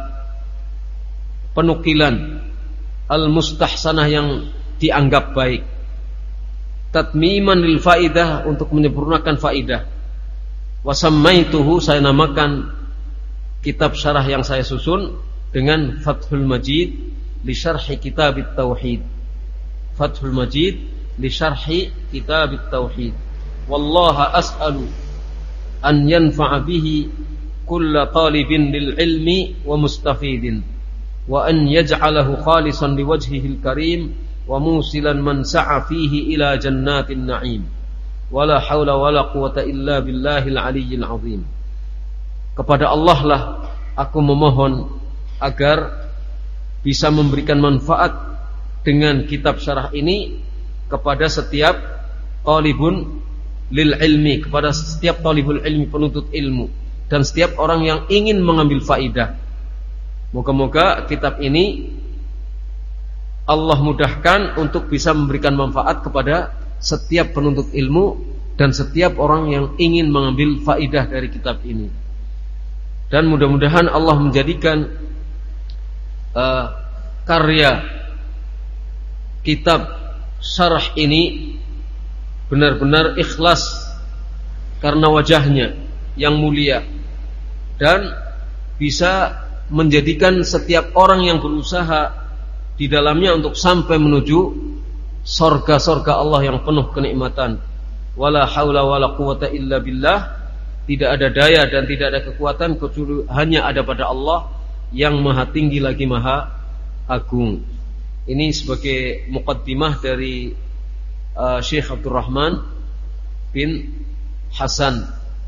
penukilan al-mustahsanah yang dianggap baik, tatmiman lil faidah, untuk menyempurnakan faidah. Wa sammaituhu, saya namakan kitab syarah yang saya susun dengan Fathul Majid li syarhi kitab Tauhid. Fathul Majid li syarhi kitab Tauhid. Wallaha as'alu an yanfa'a bihi kulla talibin lil ilmi wa mustafidin, wa an yaj'alahu khalisan liwajhihil karim wa musilan man sa'a fihi ila jannatin na'im. Wala haula wala quwata illa billahil aliyyil azim. Kepada Allah lah aku memohon agar bisa memberikan manfaat dengan kitab syarah ini kepada setiap talibun lil ilmi, kepada setiap talibul ilmi, penuntut ilmu, dan setiap orang yang ingin mengambil faidah. Moga-moga kitab ini Allah mudahkan untuk bisa memberikan manfaat kepada setiap penuntut ilmu dan setiap orang yang ingin mengambil faidah dari kitab ini. Dan mudah-mudahan Allah menjadikan uh, karya kitab syarah ini benar-benar ikhlas karena wajahnya yang mulia, dan bisa menjadikan setiap orang yang berusaha di dalamnya untuk sampai menuju sorga-sorga Allah yang penuh kenikmatan. Wala haula wala quwata illa billah. Tidak ada daya dan tidak ada kekuatan kecuali hanya ada pada Allah yang maha tinggi lagi maha agung. Ini sebagai muqaddimah dari uh, Syekh Abdul Rahman bin Hasan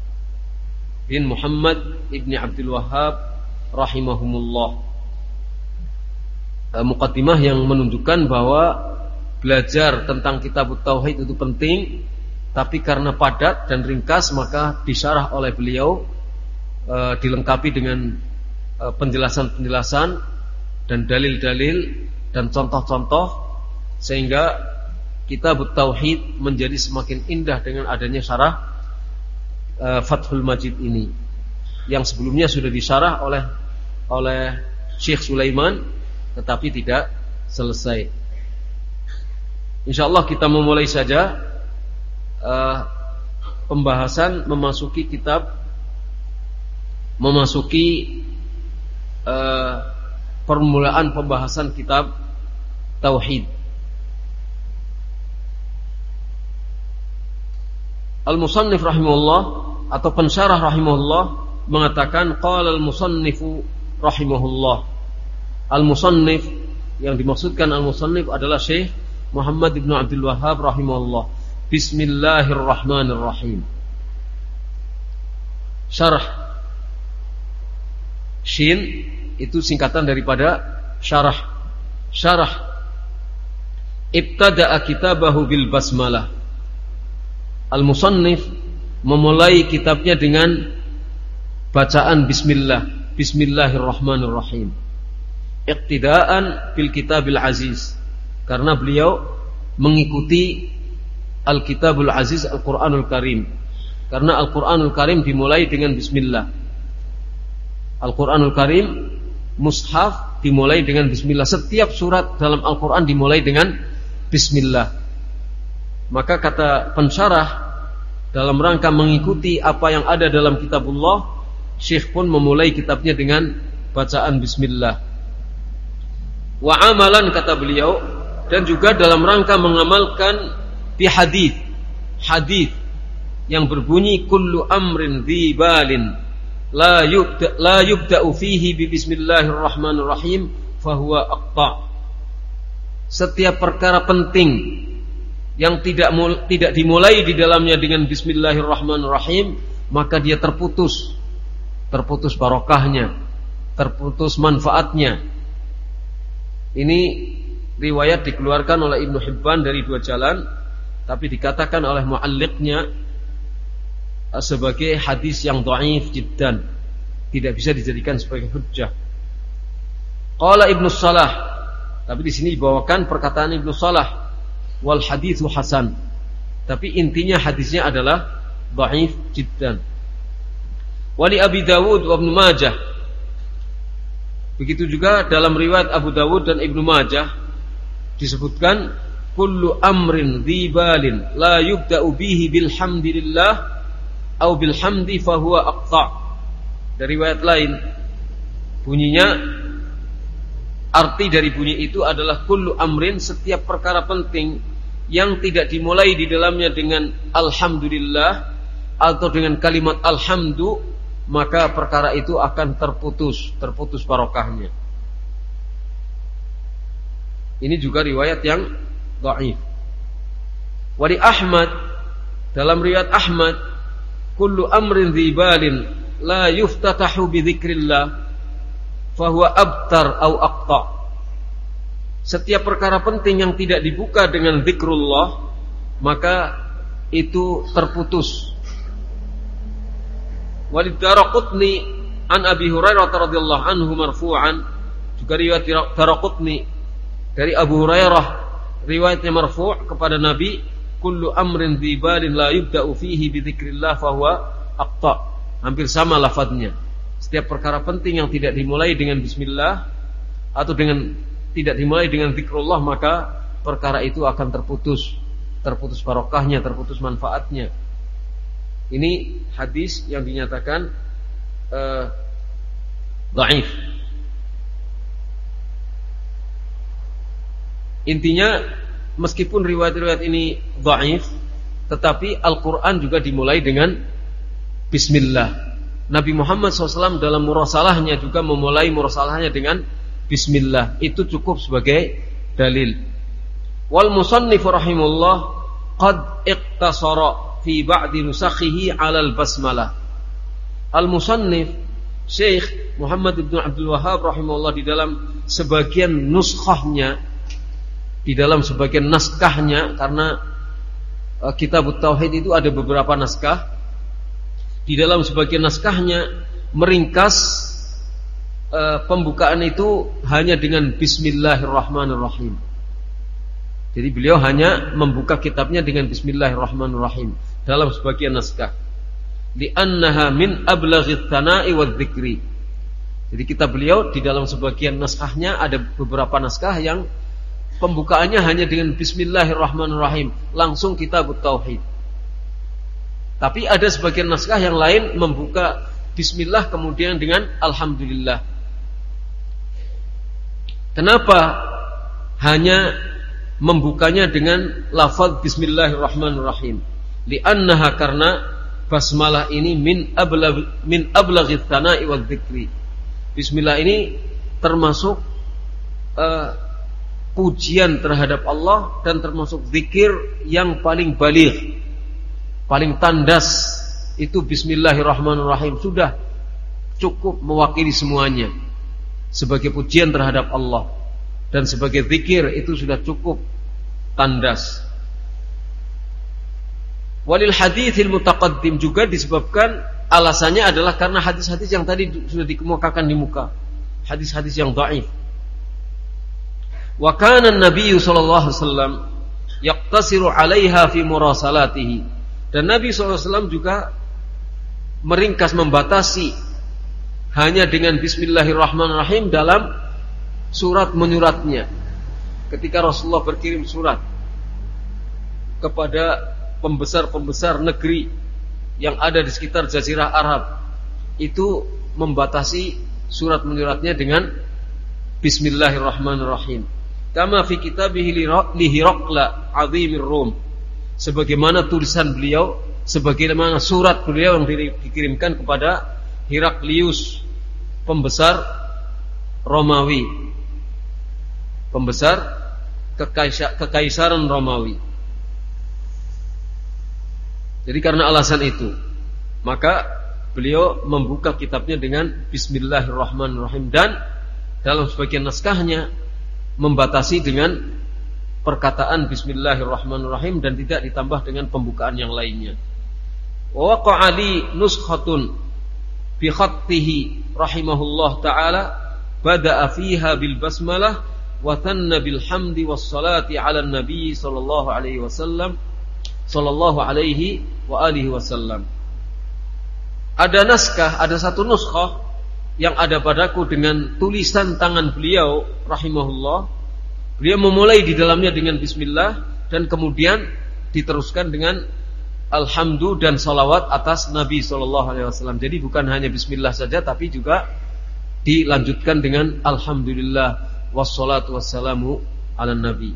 bin Muhammad ibni Abdul Wahhab rahimahumullah. uh, Muqaddimah yang menunjukkan bahwa belajar tentang kitab Tauhid itu penting, tapi karena padat dan ringkas maka disyarah oleh beliau, e, dilengkapi dengan e, penjelasan-penjelasan dan dalil-dalil dan contoh-contoh, sehingga kitab Tauhid menjadi semakin indah dengan adanya syarah e, Fathul Majid ini, yang sebelumnya sudah disyarah oleh oleh Syekh Sulaiman tetapi tidak selesai. Insyaallah kita memulai saja Uh, pembahasan memasuki kitab, memasuki uh, permulaan pembahasan kitab Tauhid. Al-Musannif rahimahullah atau pensyarah rahimahullah mengatakan qala al-musannifu rahimahullah. Al-Musannif yang dimaksudkan al-Musannif adalah Syekh Muhammad ibn Abdul Wahhab rahimahullah. Bismillahirrahmanirrahim. Syarah, Shin itu singkatan daripada syarah. Syarah. Ibtada'a kitabahu bil basmalah. Al-Musannif memulai kitabnya dengan bacaan bismillah. Bismillahirrahmanirrahim. Iqtidaan bil kitabil aziz, karena beliau mengikuti Al-Kitabul Aziz, Al-Quranul Karim, karena Al-Quranul Karim dimulai dengan bismillah. Al-Quranul Karim mushaf dimulai dengan bismillah. Setiap surat dalam Al-Quran dimulai dengan bismillah. Maka kata pensyarah, dalam rangka mengikuti apa yang ada dalam kitabullah, Syekh pun memulai kitabnya dengan bacaan bismillah. Wa amalan, kata beliau, dan juga dalam rangka mengamalkan bi hadis, hadis yang berbunyi kullu amrin dzibalin la yubda la yubda'u fihi bi bismillahirrahmanirrahim fahuwa aqta. Setiap perkara penting yang tidak mul, tidak dimulai di dalamnya dengan bismillahirrahmanirrahim, maka dia terputus. Terputus barokahnya, terputus manfaatnya. Ini riwayat dikeluarkan oleh Ibnu Hibban dari dua jalan, tapi dikatakan oleh mualliqnya sebagai hadis yang dhaif jiddan, tidak bisa dijadikan sebagai hujjah. Qala Ibnu Salah, tapi di sini dibawakan perkataan Ibnu Salah, wal haditsu hasan. Tapi intinya hadisnya adalah dhaif jiddan. Wali Abi Dawud wa Ibnu Majah. Begitu juga dalam riwayat Abu Dawud dan Ibnu Majah disebutkan kullu amrin dzibalin la yubda'u bihi bilhamdillah au bilhamdi fahuwa aqta. Dari riwayat lain bunyinya, arti dari bunyi itu adalah kullu amrin, setiap perkara penting yang tidak dimulai di dalamnya dengan alhamdulillah atau dengan kalimat alhamdu, maka perkara itu akan terputus, terputus barokahnya. Ini juga riwayat yang dhaif. Wali Ahmad, dalam riwayat Ahmad, kullu amrin dzibalin la yuftatahu bi dzikrillah fahuwa abtar au aqta. Setiap perkara penting yang tidak dibuka dengan zikrullah, maka itu terputus. Walid Daraqutni an Abi Hurairah radhiyallahu anhu marfu'an, juga riwayat Daraqutni dari Abu Hurairah, riwayatnya marfu' kepada Nabi, kullu amrin dzibalin la yubda'u fihi bi dzikrillah fahuwa aqta. Hampir sama lafadznya. Setiap perkara penting yang tidak dimulai dengan bismillah atau dengan tidak dimulai dengan zikrullah, maka perkara itu akan terputus, terputus barokahnya, terputus manfaatnya. Ini hadis yang dinyatakan uh, dhaif. Intinya, meskipun riwayat-riwayat ini dhaif, tetapi Al-Quran juga dimulai dengan bismillah. Nabi Muhammad shallallahu alaihi wasallam dalam murasalahnya juga memulai murasalahnya dengan bismillah. Itu cukup sebagai dalil. Wal musannif rahimahullah qad iqtasara fi ba'di nusakhihi 'ala al-basmalah. Al-musannif Syekh Muhammad ibn Abdul Wahhab rahimahullah di dalam sebagian nuskhahnya, di dalam sebagian naskahnya, karena uh, Kitabut Tauhid itu ada beberapa naskah. Di dalam sebagian naskahnya meringkas uh, pembukaan itu hanya dengan bismillahirrahmanirrahim. Jadi beliau hanya membuka kitabnya dengan bismillahirrahmanirrahim dalam sebagian naskah. Li'annaha min ablaghit tsana'i wadz-dzikri. Jadi kitab beliau di dalam sebagian naskahnya ada beberapa naskah yang pembukaannya hanya dengan bismillahirrahmanirrahim, langsung Kitabut Tauhid. Tapi ada sebagian naskah yang lain membuka bismillah kemudian dengan alhamdulillah. Kenapa hanya membukanya dengan lafaz bismillahirrahmanirrahim? Li'annaha, karena basmalah ini min ablagh min ablaghit tsana'i wadz-dzikri. Bismillah ini termasuk uh, pujian terhadap Allah dan termasuk zikir yang paling baligh, paling tandas. Itu bismillahirrahmanirrahim sudah cukup mewakili semuanya. Sebagai pujian terhadap Allah dan sebagai zikir itu sudah cukup tandas. Walil haditsil mutaqaddim, juga disebabkan alasannya adalah karena hadis-hadis yang tadi sudah dikemukakan di muka, hadis-hadis yang dhaif. Wa kana an-nabiy sallallahu alaihi wasallam yaqtasiru 'alaiha fi murasalatihi, dan Nabi sallallahu alaihi wasallam juga meringkas, membatasi hanya dengan bismillahirrahmanirrahim dalam surat menyuratnya. Ketika Rasulullah berkirim surat kepada pembesar-pembesar negeri yang ada di sekitar Jazirah Arab, itu membatasi surat menyuratnya dengan bismillahirrahmanirrahim. Kama fi kitabihi li Hiraqla azimir Rum, sebagaimana tulisan beliau sebagaimana surat beliau yang dikirimkan kepada Heraklius, pembesar Romawi, pembesar kekaisa- kekaisaran Romawi. Jadi karena alasan itu, maka beliau membuka kitabnya dengan Bismillahirrahmanirrahim, dan dalam sebagian naskahnya membatasi dengan perkataan Bismillahirrahmanirrahim dan tidak ditambah dengan pembukaan yang lainnya. Wa waqa'a li nuskhatun bi khattihi rahimahullah ta'ala bada'a fiha bil basmalah wa thanna bil hamdi was salati 'ala nabi sallallahu alaihi wasallam sallallahu alaihi wa alihi wasallam. Ada naskah, ada satu nuskhah yang ada padaku dengan tulisan tangan beliau rahimahullah. Beliau memulai di dalamnya dengan bismillah dan kemudian diteruskan dengan alhamdu dan salawat atas Nabi sallallahu alaihi wasallam. Jadi bukan hanya bismillah saja, tapi juga dilanjutkan dengan alhamdulillah wassalatu wassalamu ala nabi.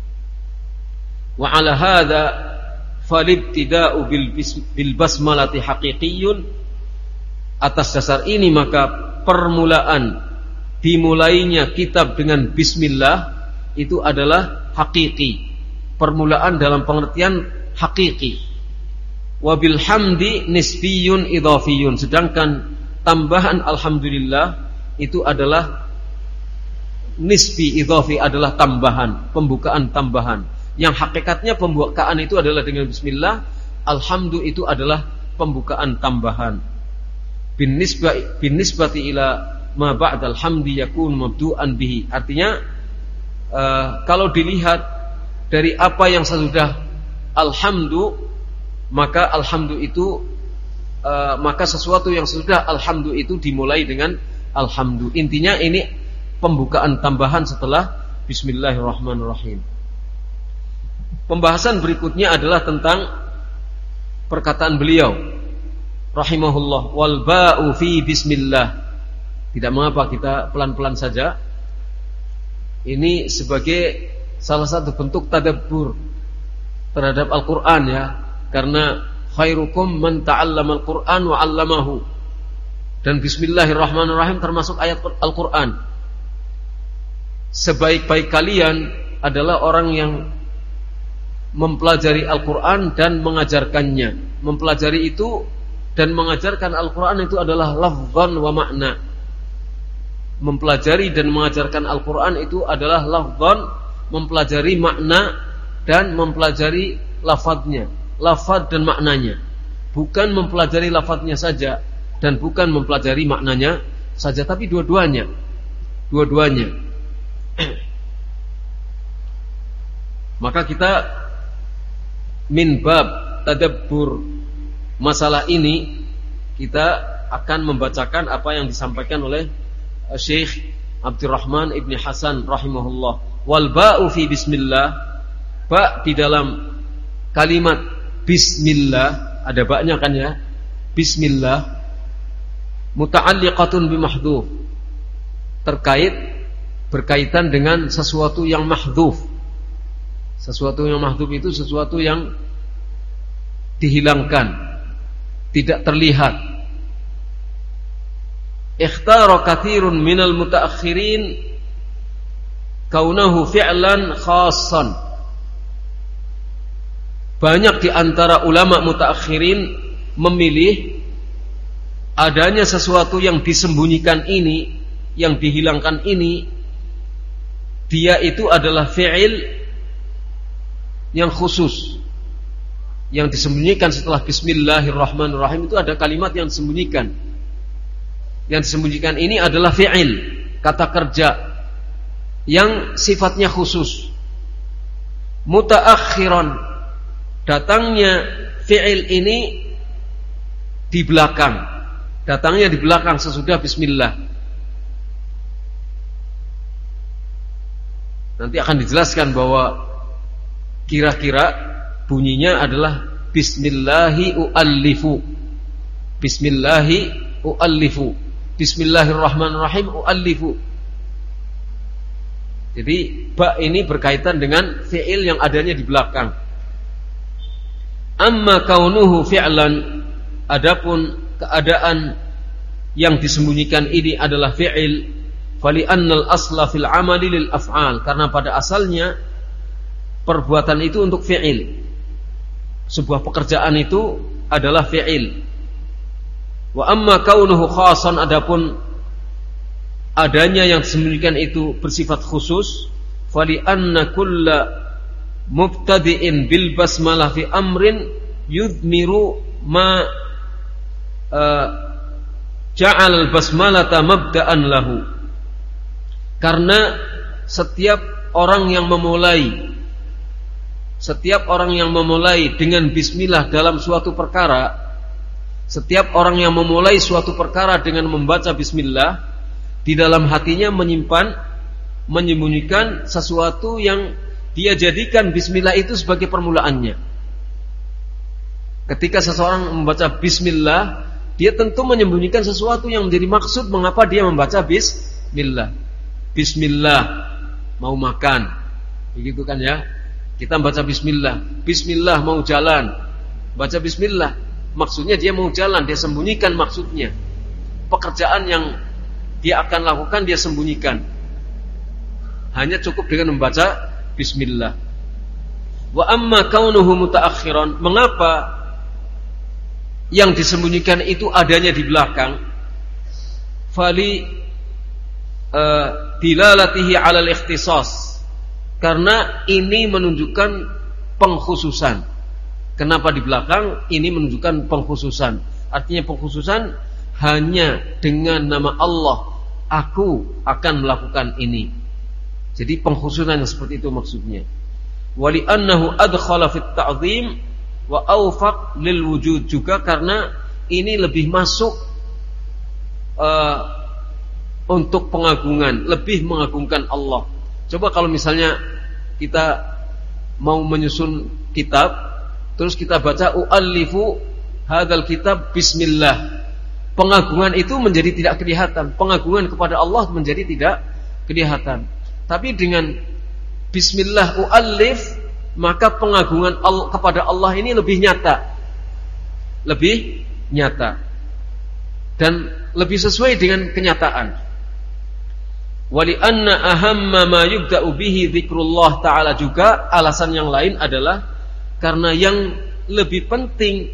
Wa ala hadza falibtida'u bil basmalati haqiqiyyun. Atas dasar ini maka permulaan dimulainya kitab dengan bismillah itu adalah hakiki, permulaan dalam pengertian hakiki. Wabil hamdi nisbiyun idhafiyun, sedangkan tambahan alhamdulillah itu adalah nisbi, idhafi adalah tambahan, pembukaan tambahan. Yang hakikatnya pembukaan itu adalah dengan bismillah, alhamdu itu adalah pembukaan tambahan. Bin nisbati bin nisbati ila ma ba'dal hamdi yakun mabdu'an bihi. Artinya Uh, kalau dilihat dari apa yang sesudah alhamdu, maka alhamdu itu uh, maka sesuatu yang sesudah alhamdu itu dimulai dengan alhamdu. Intinya ini pembukaan tambahan setelah bismillahirrahmanirrahim. Pembahasan berikutnya adalah tentang perkataan beliau rahimahullah, wal ba'u fi bismillah. Tidak mengapa kita pelan-pelan saja. Ini sebagai salah satu bentuk tadabbur terhadap Al-Quran, ya. Karena khairukum man ta'allama Al-Quran wa 'allamahu. Dan bismillahirrahmanirrahim termasuk ayat Al-Quran. Sebaik-baik kalian adalah orang yang mempelajari Al-Quran dan mengajarkannya. Mempelajari itu dan mengajarkan Al-Quran itu adalah lafzan wa makna. Mempelajari dan mengajarkan Al-Quran itu adalah lafzan, mempelajari makna dan mempelajari lafadznya, lafadz dan maknanya. Bukan mempelajari lafadznya saja dan bukan mempelajari maknanya saja, tapi dua-duanya. Dua-duanya. Maka kita min bab tadabbur masalah ini, kita akan membacakan apa yang disampaikan oleh Syekh Abdurrahman Ibn Hasan rahimahullah. Wal ba'u fi bismillah, ba di dalam kalimat bismillah, ada ba'nya kan ya, bismillah, muta'alliqatun bimahdhuf, terkait berkaitan dengan sesuatu yang mahdhuf. Sesuatu yang mahdhuf itu sesuatu yang dihilangkan, tidak terlihat. Ikhtara kathirun minal mutaakhirin kaunahu fi'lan khassan. Banyak di antara ulama mutaakhirin memilih adanya sesuatu yang disembunyikan ini, yang dihilangkan ini, dia itu adalah fi'il yang khusus, yang disembunyikan setelah bismillahirrahmanirrahim. Itu ada kalimat yang disembunyikan. Yang disembunyikan ini adalah fi'il, kata kerja yang sifatnya khusus. Mutaakhiran, datangnya fi'il ini di belakang, datangnya di belakang sesudah bismillah. Nanti akan dijelaskan bahwa kira-kira bunyinya adalah bismillahi u'allifu, bismillahi u'allifu, bismillahirrahmanirrahim u'allifu. Jadi ba ini berkaitan dengan fi'il yang adanya di belakang. Amma kaunuhu fi'lan, adapun keadaan yang disembunyikan ini adalah fi'il, fali annal asla fil amali lil af'al, karena pada asalnya perbuatan itu untuk fi'il. Sebuah pekerjaan itu adalah fi'il. Wa amma kaunuhu khasan, adapun adanya yang disembunyikan itu bersifat khusus, fali anna kulla mubtadi'in bil basmalah fi amrin yudmiru ma uh, ja'al basmalata mabda'an lahu. Karena setiap orang yang memulai setiap orang yang memulai dengan bismillah dalam suatu perkara, setiap orang yang memulai suatu perkara dengan membaca bismillah, di dalam hatinya menyimpan, menyembunyikan sesuatu yang dia jadikan bismillah itu sebagai permulaannya. Ketika seseorang membaca bismillah, dia tentu menyembunyikan sesuatu yang menjadi maksud mengapa dia membaca bismillah. Bismillah mau makan, begitu kan ya? Kita membaca bismillah. Bismillah mau jalan, baca bismillah, maksudnya dia mau jalan, dia sembunyikan maksudnya. Pekerjaan yang dia akan lakukan dia sembunyikan, hanya cukup dengan membaca bismillah. Wa amma kaunuhu mutaakhiran, mengapa yang disembunyikan itu adanya di belakang? Fali uh, dilalatihi alal ikhtisas, karena ini menunjukkan pengkhususan. Kenapa di belakang? Ini menunjukkan pengkhususan. Artinya pengkhususan hanya dengan nama Allah, aku akan melakukan ini. Jadi pengkhususan yang seperti itu maksudnya. Wali annahu adkhala fit ta'zim wa awfaq lil wujud, juga karena ini lebih masuk uh, untuk pengagungan, lebih mengagungkan Allah. Coba kalau misalnya kita mau menyusun kitab, terus kita baca u'allifu hadzal kitab bismillah, pengagungan itu menjadi tidak kelihatan, pengagungan kepada Allah menjadi tidak kelihatan. Tapi dengan bismillah u'allif, maka pengagungan Allah, kepada Allah ini lebih nyata, lebih nyata dan lebih sesuai dengan kenyataan. Wali anna ahamma ma yubda'u bihi dzikrullah ta'ala, juga alasan yang lain adalah karena yang lebih penting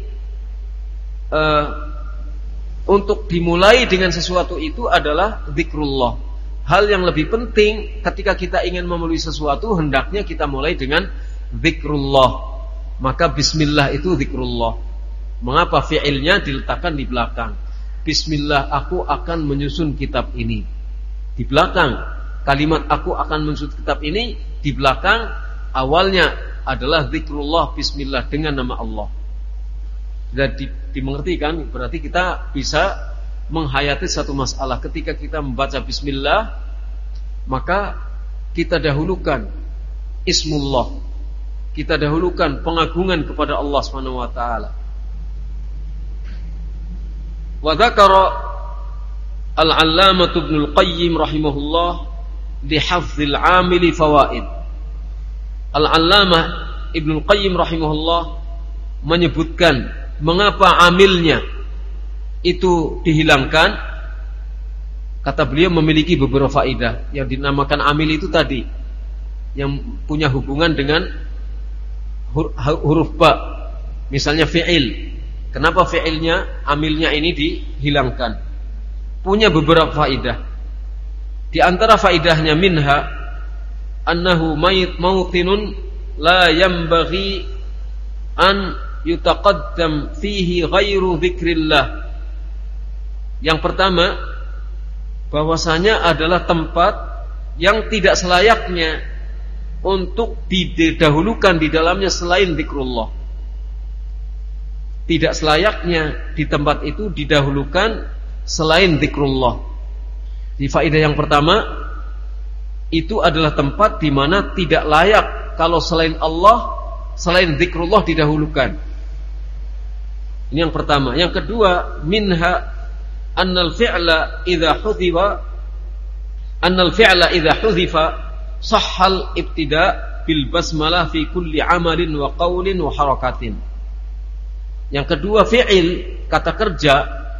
uh, untuk dimulai dengan sesuatu itu adalah dzikrullah. Hal yang lebih penting ketika kita ingin memulai sesuatu, hendaknya kita mulai dengan dzikrullah. Maka bismillah itu dzikrullah. Mengapa fi'ilnya diletakkan di belakang? Bismillah, aku akan menyusun kitab ini. Di belakang kalimat aku akan menyusun kitab ini, di belakang awalnya adalah dzikrullah, bismillah, dengan nama Allah. Dan di, dimengerti kan? Berarti kita bisa menghayati satu masalah. Ketika kita membaca bismillah, maka kita dahulukan ismullah, kita dahulukan pengagungan kepada Allah Subhanahu wa taala. Wa dzakara Al-Allamah Ibnul Qayyim rahimahullah li hafdzil 'amili fawaid. Al-Allamah Ibnul Qayyim rahimahullah menyebutkan mengapa amilnya itu dihilangkan. Kata beliau memiliki beberapa faedah. Yang dinamakan amil itu tadi, yang punya hubungan dengan huruf ba, misalnya fi'il. Kenapa fi'ilnya, amilnya ini dihilangkan? Punya beberapa faedah. Di antara faedahnya minha annahu mautinun la yanbaghi an yutaqaddam fihi ghairu dzikrillah. Yang pertama, bahwasanya adalah tempat yang tidak selayaknya untuk didahulukan di dalamnya selain zikrullah. Tidak selayaknya di tempat itu didahulukan selain zikrullah. Di faedah yang pertama, itu adalah tempat di mana tidak layak kalau selain Allah, selain zikrullah didahulukan. Ini yang pertama. Yang kedua, minha annal fi'la idza hudhifa annal fi'la idza hudhifa sahhal ibtida' bil basmalah fi kulli amalin wa qawlin wa harakatin. Yang kedua, fi'il, kata kerja,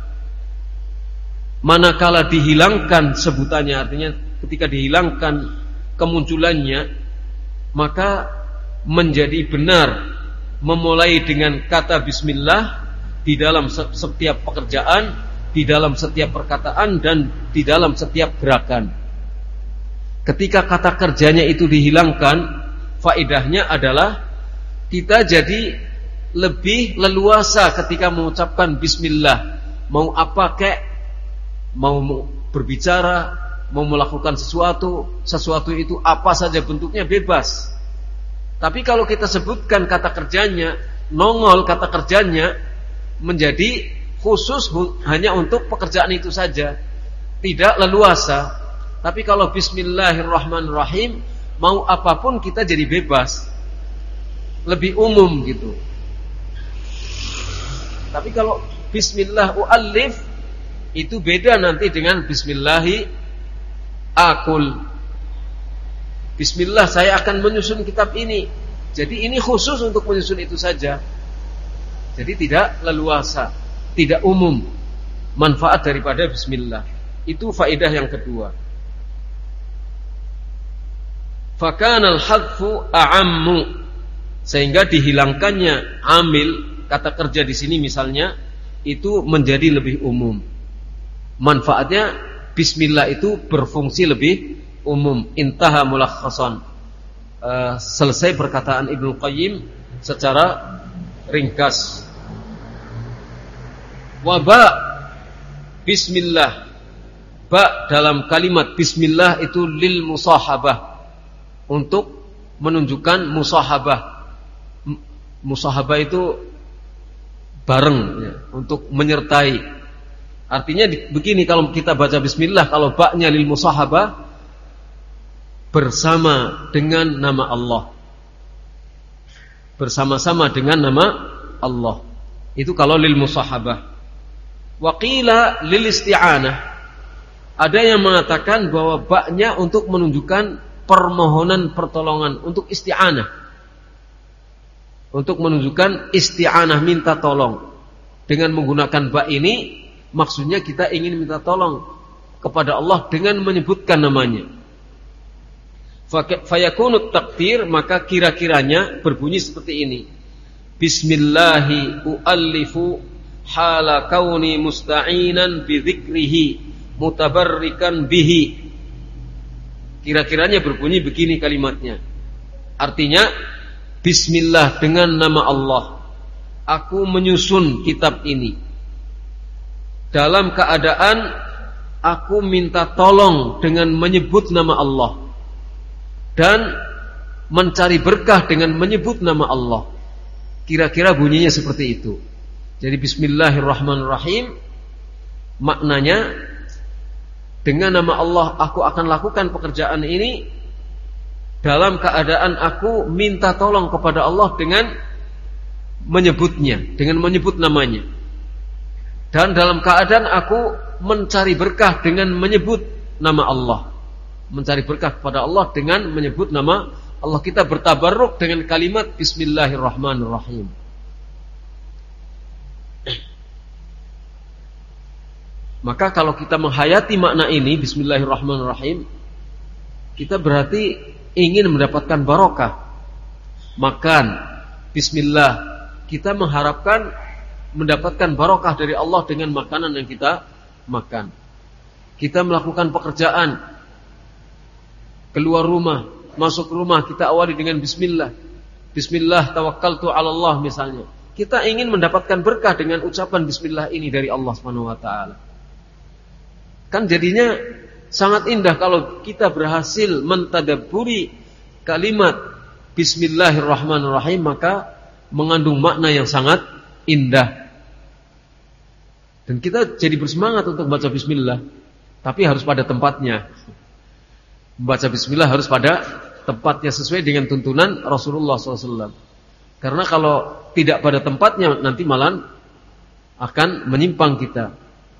manakala dihilangkan sebutannya, artinya ketika dihilangkan kemunculannya, maka menjadi benar memulai dengan kata bismillah di dalam setiap pekerjaan, di dalam setiap perkataan, dan di dalam setiap gerakan. Ketika kata kerjanya itu dihilangkan, faedahnya adalah kita jadi lebih leluasa ketika mengucapkan bismillah. Mau apa kek, mau berbicara, mau melakukan sesuatu, sesuatu itu apa saja bentuknya bebas. Tapi kalau kita sebutkan kata kerjanya, nongol kata kerjanya, menjadi khusus hanya untuk pekerjaan itu saja, tidak leluasa. Tapi kalau bismillahirrahmanirrahim, mau apapun kita jadi bebas, lebih umum gitu. Tapi kalau bismillah u'allif, itu beda nanti dengan bismillahi akul. Bismillah, saya akan menyusun kitab ini. Jadi ini khusus untuk menyusun itu saja. Jadi tidak leluasa, tidak umum manfaat daripada bismillah. Itu faedah yang kedua. Fakana al-hadfu a'ammu, sehingga dihilangkannya amil, kata kerja di sini misalnya, itu menjadi lebih umum. Manfaatnya bismillah itu berfungsi lebih umum. Intaha mulakhasan. Uh, selesai perkataan Ibnu Qayyim secara ringkas. Wa ba bismillah, ba dalam kalimat bismillah itu lil musahabah, untuk menunjukkan musahabah. Musahabah itu bareng ya, untuk menyertai. Artinya begini, kalau kita baca bismillah, kalau ba-nya lil musahabah, bersama dengan nama Allah, bersama-sama dengan nama Allah. Itu kalau lil musahabah. Wa qila lil isti'anah. Ada yang mengatakan bahwa ba-nya untuk menunjukkan permohonan pertolongan, untuk isti'anah, untuk menunjukkan isti'anah, minta tolong. Dengan menggunakan ba ini, maksudnya kita ingin minta tolong kepada Allah dengan menyebutkan namanya. Fayakunut takdir, maka kira-kiranya berbunyi seperti ini: Bismillahi u'allifu hala kauni musta'inan bidzikrihi mutabarrikan bihi. Kira-kiranya berbunyi begini kalimatnya. Artinya, bismillah, dengan nama Allah aku menyusun kitab ini, dalam keadaan aku minta tolong dengan menyebut nama Allah, dan mencari berkah dengan menyebut nama Allah. Kira-kira bunyinya seperti itu. Jadi bismillahirrahmanirrahim, maknanya dengan nama Allah aku akan lakukan pekerjaan ini, dalam keadaan aku minta tolong kepada Allah dengan menyebutnya, dengan menyebut namanya, dan dalam keadaan aku mencari berkah dengan menyebut nama Allah. Mencari berkah kepada Allah dengan menyebut nama Allah. Kita bertabarruk dengan kalimat bismillahirrahmanirrahim. Maka kalau kita menghayati makna ini, bismillahirrahmanirrahim, kita berarti ingin mendapatkan barokah. Makan, bismillah, kita mengharapkan mendapatkan barokah dari Allah dengan makanan yang kita makan. Kita melakukan pekerjaan, keluar rumah, masuk rumah, kita awali dengan bismillah. Bismillah tawakkaltu 'ala Allah misalnya. Kita ingin mendapatkan berkah dengan ucapan bismillah ini dari Allah Subhanahu wa taala. Kan jadinya sangat indah kalau kita berhasil mentadabburi kalimat bismillahirrahmanirrahim, maka mengandung makna yang sangat indah. Dan kita jadi bersemangat untuk baca bismillah, tapi harus pada tempatnya. Membaca bismillah harus pada tempatnya, sesuai dengan tuntunan Rasulullah shallallahu alaihi wasallam. Karena kalau tidak pada tempatnya, nanti malah akan menyimpang kita.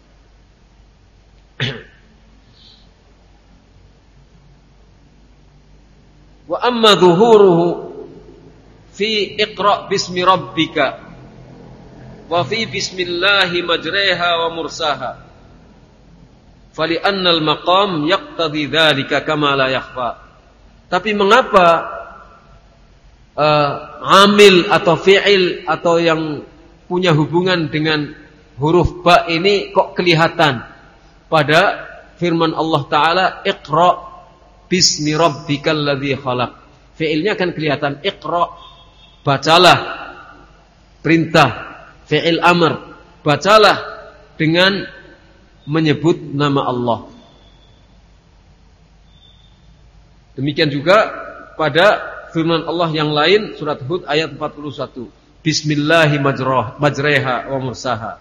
Wa amma dhuhuruhu fi iqra' bismi rabbika, wa fi bismillahi majreha wa mursaha fali annal maqam yaqtadi dzalika kama la yakhfa. Tapi mengapa uh, amil atau fi'il atau yang punya hubungan dengan huruf ba ini kok kelihatan pada firman Allah Ta'ala, Iqra bismi rabbikal ladzi khalaq. Fi'ilnya kan kelihatan, Iqra, bacalah, perintah, fi'il amr, bacalah dengan menyebut nama Allah. Demikian juga pada firman Allah yang lain, surat Hud ayat empat puluh satu, Bismillahi majrah, majreha wa mursaha.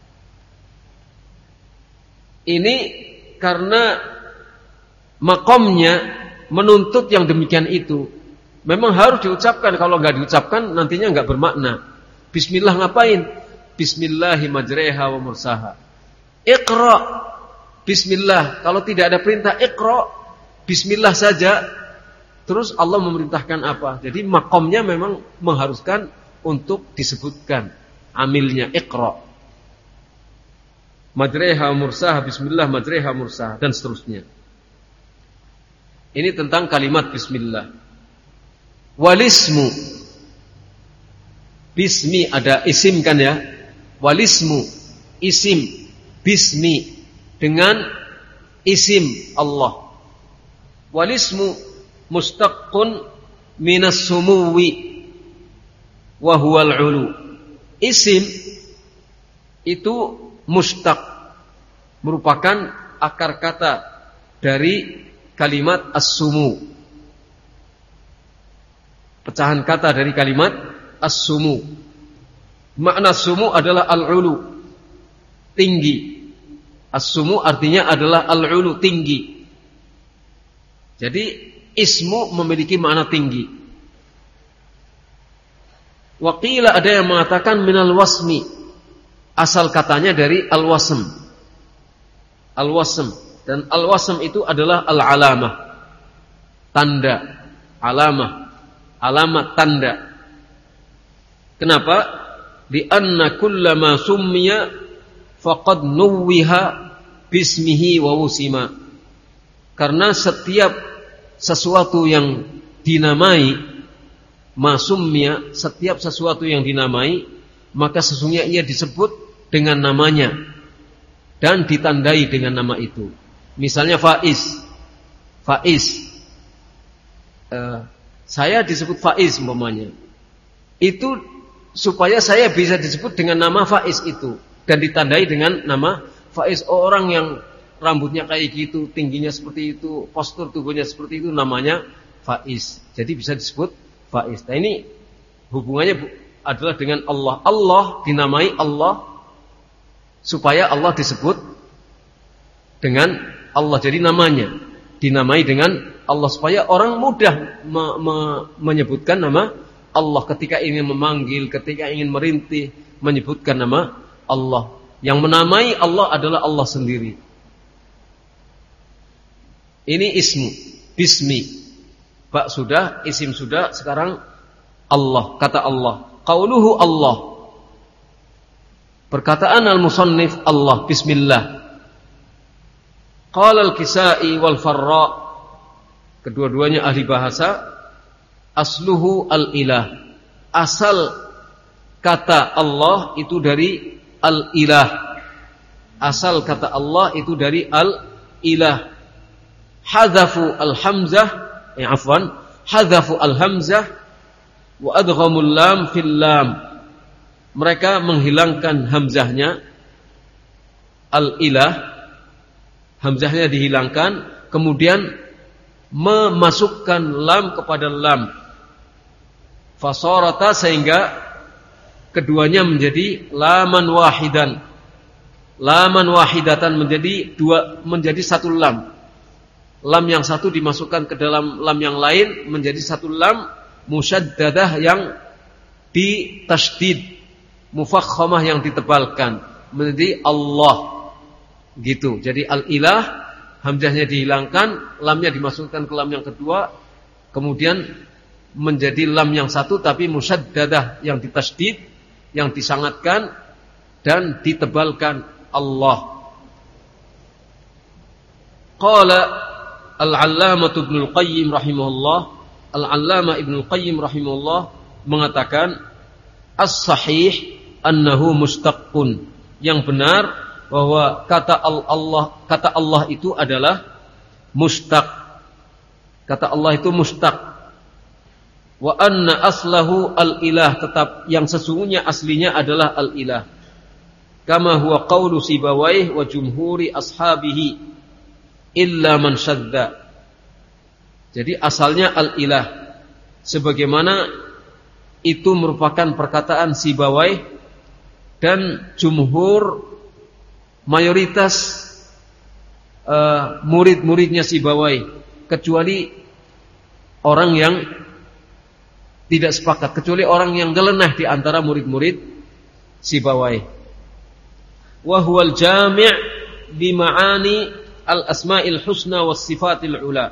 Ini karena makomnya menuntut yang demikian itu. Memang harus diucapkan, kalau nggak diucapkan nantinya nggak bermakna. Bismillah ngapain? Bismillahi majreha wa mursaha. Iqra, bismillah. Kalau tidak ada perintah Iqra, bismillah saja. Terus Allah memerintahkan apa? Jadi makomnya memang mengharuskan untuk disebutkan amilnya Iqra. Majreha mursaha, bismillah majreha mursaha, dan seterusnya. Ini tentang kalimat bismillah. Walismu, bismi ada isim kan ya? Walismu, isim, bismi dengan isim Allah. Walismu mustaqqun minas sumuwi wa huwal ulu. Isim itu mustaq, merupakan akar kata dari kalimat as-sumu. Pecahan kata dari kalimat as-sumu. Makna sumu adalah al-ulu, tinggi. As-sumu artinya adalah al-ulu, tinggi. Jadi ismu memiliki makna tinggi. Waqila ada yang mengatakan minal wasmi, asal katanya dari al-wasm. Al-wasm, dan al-wasm itu adalah al-alamah, tanda, alamah, alamat tanda. Kenapa? Lianna kullama summiya faqad nuwwiha bismihi wa wusima. Karena setiap sesuatu yang dinamai, masumnya, setiap sesuatu yang dinamai, maka sesungguhnya ia disebut dengan namanya dan ditandai dengan nama itu. Misalnya Faiz, Faiz, uh, saya disebut Faiz umpamanya. Itu supaya saya bisa disebut dengan nama Faiz itu dan ditandai dengan nama Faiz. Oh, orang yang rambutnya kayak gitu, tingginya seperti itu, postur tubuhnya seperti itu, namanya Faiz. Jadi bisa disebut Faiz. Nah, ini hubungannya adalah dengan Allah. Allah dinamai Allah supaya Allah disebut dengan Allah. Jadi namanya dinamai dengan Allah supaya orang mudah me- me- menyebutkan nama Allah ketika ingin memanggil, ketika ingin merintih, menyebutkan nama Allah. Yang menamai Allah adalah Allah sendiri. Ini ismu, bismi. Pak sudah, isim sudah, sekarang Allah, kata Allah. Qauluhu Allah. Perkataan al-musannif Allah, bismillah. Qala al-Kisai wal Farra, kedua-duanya ahli bahasa. Asluhu al-ilah. Asal kata Allah itu dari al-ilah. Asal kata Allah itu dari al-ilah. Hadzafu al-hamzah, ya afwan, hadzafu al-hamzah wa adghamul lam fil lam. Mereka menghilangkan hamzahnya al-ilah, hamzahnya dihilangkan, kemudian memasukkan lam kepada lam. Fasarata, sehingga keduanya menjadi laman wahidan. Laman wahidatan, menjadi dua, menjadi satu lam. Lam yang satu dimasukkan ke dalam lam yang lain menjadi satu lam musyaddadah yang ditasydid, mufakhamah yang ditebalkan, menjadi Allah. Gitu. Jadi al-ilah, hamzahnya dihilangkan, lamnya dimasukkan ke lam yang kedua, kemudian menjadi lam yang satu tapi musyaddadah yang ditasydid, yang disangatkan, dan ditebalkan Allah. Qala Al-Allamah Ibnul Qayyim rahimahullah, Al-Allamah Ibnul Qayyim rahimahullah mengatakan as-sahih annahu mustaqqun. Yang benar bahwa kata Allah, kata Allah itu adalah mustaq. Kata Allah itu mustaq. Wa anna aslahu al-ilah, tetap yang sesungguhnya aslinya adalah al-ilah. Kama huwa qawlu Sibawaih wa jumhuri ashabihi illa man syadda. Jadi asalnya al-ilah, sebagaimana itu merupakan perkataan Sibawaih dan jumhur, mayoritas uh, murid-muridnya Sibawaih, kecuali orang yang tidak sepakat, kecuali orang yang nyeleneh di antara murid-murid Sibawaih. Wa huwal jami' bi ma'ani al-asma'il husna was sifatil ula.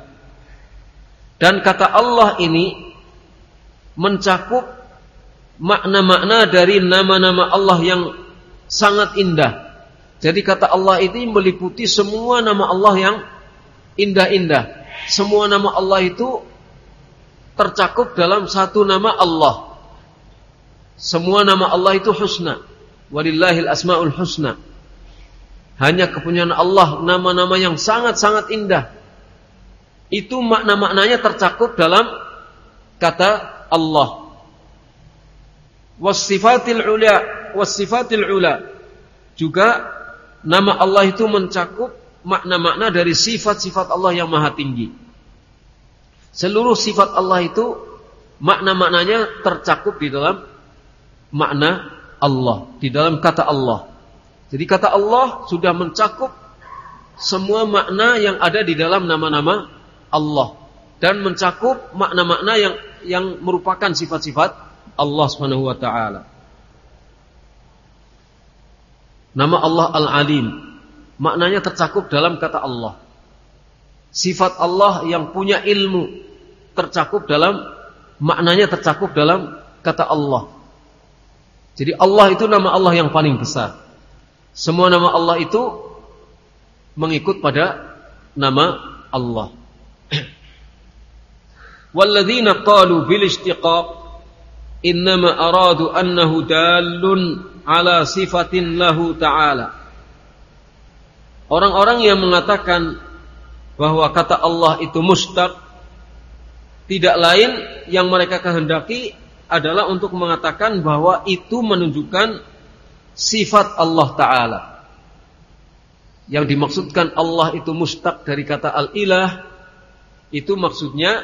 Dan kata Allah ini mencakup makna-makna dari nama-nama Allah yang sangat indah. Jadi kata Allah ini meliputi semua nama Allah yang indah-indah. Semua nama Allah itu tercakup dalam satu nama Allah. Semua nama Allah itu husna. Walillahil asma'ul husna. Hanya kepunyaan Allah nama-nama yang sangat-sangat indah. Itu makna-maknanya tercakup dalam kata Allah. Wassifatil ula, wassifatil ula. Juga nama Allah itu mencakup makna-makna dari sifat-sifat Allah yang maha tinggi. Seluruh sifat Allah itu makna-maknanya tercakup di dalam makna Allah, di dalam kata Allah. Jadi kata Allah sudah mencakup semua makna yang ada di dalam nama-nama Allah dan mencakup makna-makna yang yang merupakan sifat-sifat Allah Subhanahu wa taala. Nama Allah Al-Alim, maknanya tercakup dalam kata Allah. Sifat Allah yang punya ilmu tercakup dalam maknanya tercakup dalam kata Allah. Jadi Allah itu nama Allah yang paling besar. Semua nama Allah itu mengikut pada nama Allah. Walladzina qalu bil istiqaq innama aradu annahu dallun ala sifatin lahu ta'ala. Orang-orang yang mengatakan bahwa kata Allah itu mustaq, tidak lain yang mereka kehendaki adalah untuk mengatakan bahwa itu menunjukkan sifat Allah Ta'ala. Yang dimaksudkan Allah itu mustaq dari kata al-ilah, itu maksudnya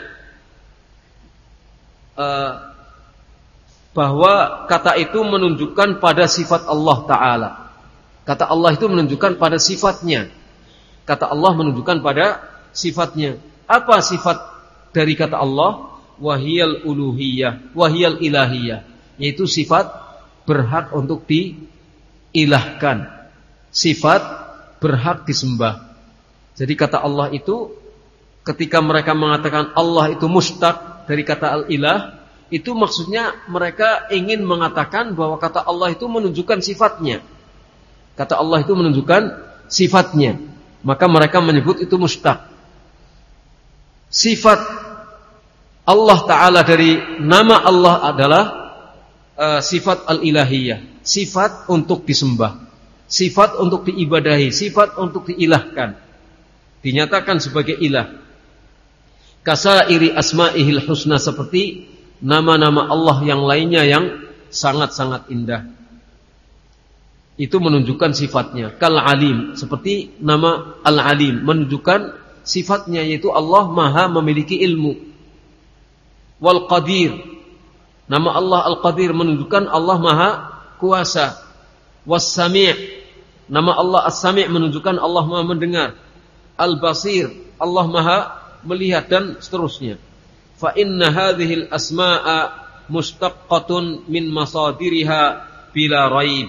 uh, bahwa kata itu menunjukkan pada sifat Allah Ta'ala. Kata Allah itu menunjukkan pada sifatnya. Kata Allah menunjukkan pada sifatnya. Apa sifat dari kata Allah? Wahiyal uluhiyah, wahiyal ilahiyah, yaitu sifat berhak untuk diilahkan, sifat berhak disembah. Jadi kata Allah itu, ketika mereka mengatakan Allah itu mustaq dari kata al-ilah, itu maksudnya mereka ingin mengatakan bahwa kata Allah itu menunjukkan sifatnya. Kata Allah itu menunjukkan sifatnya, maka mereka menyebut itu mustaq. Sifat Allah Ta'ala dari nama Allah adalah uh, sifat al-ilahiyah, sifat untuk disembah, sifat untuk diibadahi, sifat untuk diilahkan, dinyatakan sebagai ilah. Kasairi asma'ihil husna, seperti nama-nama Allah yang lainnya yang sangat-sangat indah. Itu menunjukkan sifatnya. Kal alim, seperti nama al-alim menunjukkan sifatnya, yaitu Allah maha memiliki ilmu. Wal qadir, nama Allah al-qadir menunjukkan Allah maha kuasa. Was sami', nama Allah as-sami' menunjukkan Allah maha mendengar. Al basir, Allah maha melihat, dan seterusnya. Fa inna hadhil asma'a mustaqqatun min masadiriha bila raib.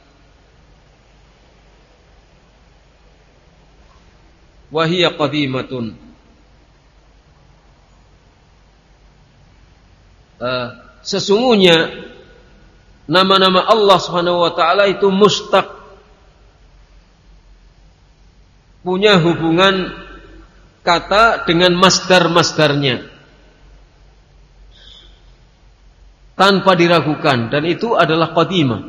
Wa hiya qadimatun. Uh, sesungguhnya nama-nama Allah Subhanahu wa taala itu mustaq, punya hubungan kata dengan masdar-masdarnya tanpa diragukan, dan itu adalah qadimah.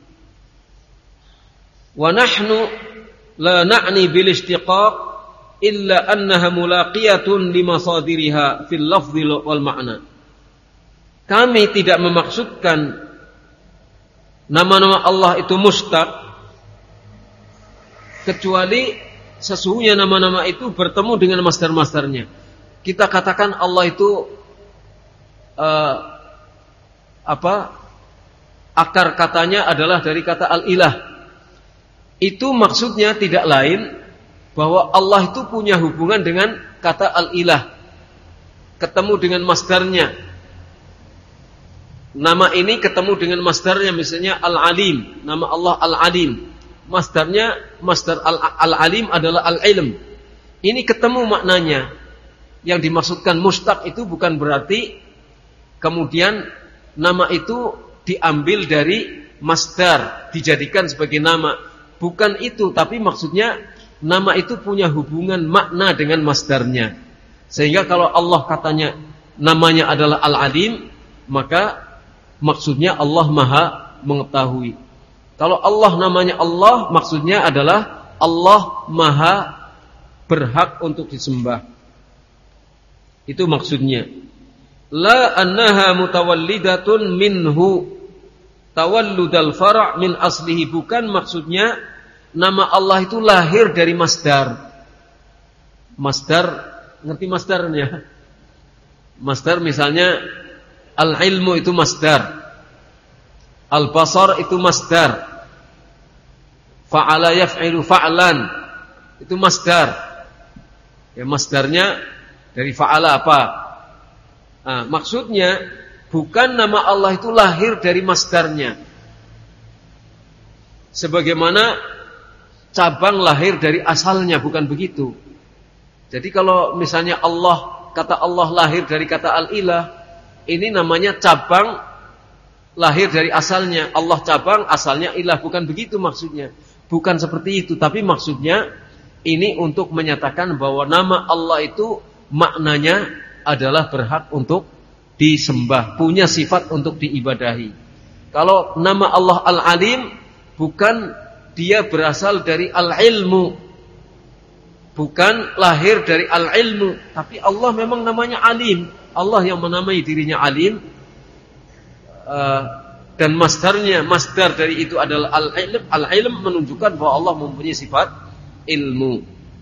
Wa nahnu la na'ni bil istiqaq illa annaha mulaqiyatun limasadiriha fil lafzi wal ma'na. Kami tidak memaksudkan nama-nama Allah itu mustaq kecuali sesungguhnya nama-nama itu bertemu dengan masdar-masdarnya. Kita katakan Allah itu uh, apa? Akar katanya adalah dari kata al-ilah. Itu maksudnya tidak lain bahwa Allah itu punya hubungan dengan kata al-ilah, ketemu dengan masdarnya. Nama ini ketemu dengan masdarnya, misalnya al-alim, nama Allah al-alim. Masdarnya, masdar al-alim adalah al-ilm. Ini ketemu maknanya. Yang dimaksudkan mustaq itu bukan berarti kemudian nama itu diambil dari masdar, dijadikan sebagai nama. Bukan itu, tapi maksudnya nama itu punya hubungan makna dengan masdarnya. Sehingga kalau Allah katanya namanya adalah al-alim, maka maksudnya Allah Maha mengetahui. Kalau Allah namanya Allah, maksudnya adalah Allah Maha berhak untuk disembah. Itu maksudnya. La annaha mutawallidatun minhu tawalludal fara' min aslihi. Bukan maksudnya nama Allah itu lahir dari masdar. Masdar, ngerti masdarnya? Masdar misalnya al-ilmu itu masdar, al-basar itu masdar, fa'ala yaf'ilu fa'lan itu masdar. Ya, masdarnya dari fa'ala apa? Nah, maksudnya bukan nama Allah itu lahir dari masdarnya, sebagaimana cabang lahir dari asalnya, bukan begitu. Jadi kalau misalnya Allah, kata Allah lahir dari kata al-ilah, ini namanya cabang lahir dari asalnya. Allah cabang, asalnya ilah. Bukan begitu maksudnya. Bukan seperti itu. Tapi maksudnya ini untuk menyatakan bahwa nama Allah itu maknanya adalah berhak untuk disembah, punya sifat untuk diibadahi. Kalau nama Allah Al-Alim, bukan dia berasal dari al-ilmu, bukan lahir dari al-ilmu, tapi Allah memang namanya Alim. Allah yang menamai dirinya Alim, uh, dan masdarnya, masdar dari itu adalah al-ilm. Al-ilm menunjukkan bahwa Allah mempunyai sifat ilmu.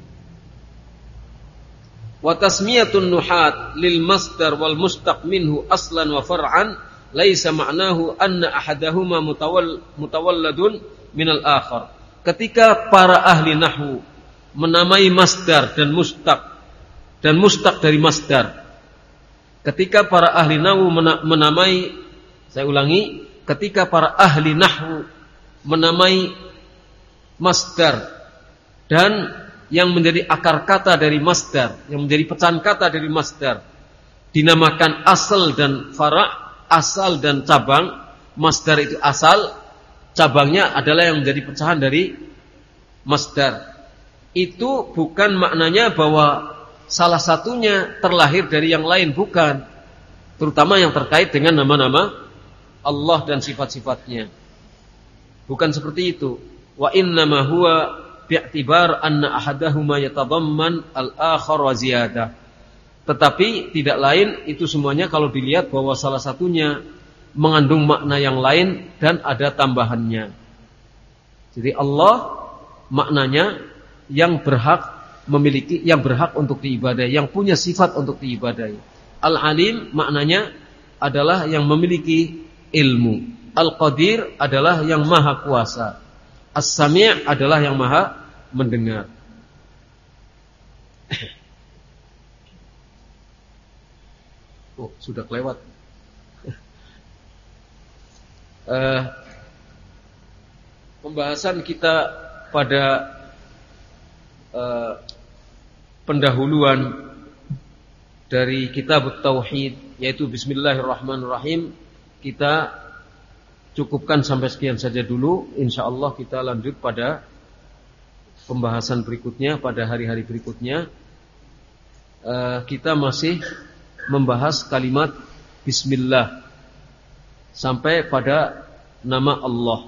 Wa tasmiyatun nuhat lil masdar wal mustaq minhu aslan wa far'an laisa ma'nahu anna ahadahuma mutawall mutawalladun minal akhar. Ketika para ahli nahwu menamai masdar dan mustaq dan mustaq dari masdar, ketika para ahli nahwu menamai, saya ulangi, ketika para ahli nahwu menamai masdar dan yang menjadi akar kata dari masdar, yang menjadi pecahan kata dari masdar, dinamakan asal dan fara', asal dan cabang. Masdar itu asal, cabangnya adalah yang menjadi pecahan dari masdar. Itu bukan maknanya bahwa salah satunya terlahir dari yang lain, bukan. Terutama yang terkait dengan nama-nama Allah dan sifat-sifatnya. Bukan seperti itu. Wa innama huwa bi'tibar anna ahadahuma yatadamman al-akhar wa ziyadah. Tetapi tidak lain, itu semuanya kalau dilihat bahwa salah satunya mengandung makna yang lain dan ada tambahannya. Jadi Allah maknanya yang berhak memiliki, yang berhak untuk diibadahi, yang punya sifat untuk diibadahi. Al-Alim maknanya adalah yang memiliki ilmu. Al-Qadir adalah yang maha kuasa. As-Sami' adalah yang maha mendengar. Oh, sudah kelewat. uh, Pembahasan kita pada uh, pendahuluan dari kitab Tauhid, yaitu Bismillahirrahmanirrahim, kita cukupkan sampai sekian saja dulu. Insyaallah kita lanjut pada pembahasan berikutnya pada hari-hari berikutnya. Uh, kita masih membahas kalimat Bismillah sampai pada nama Allah.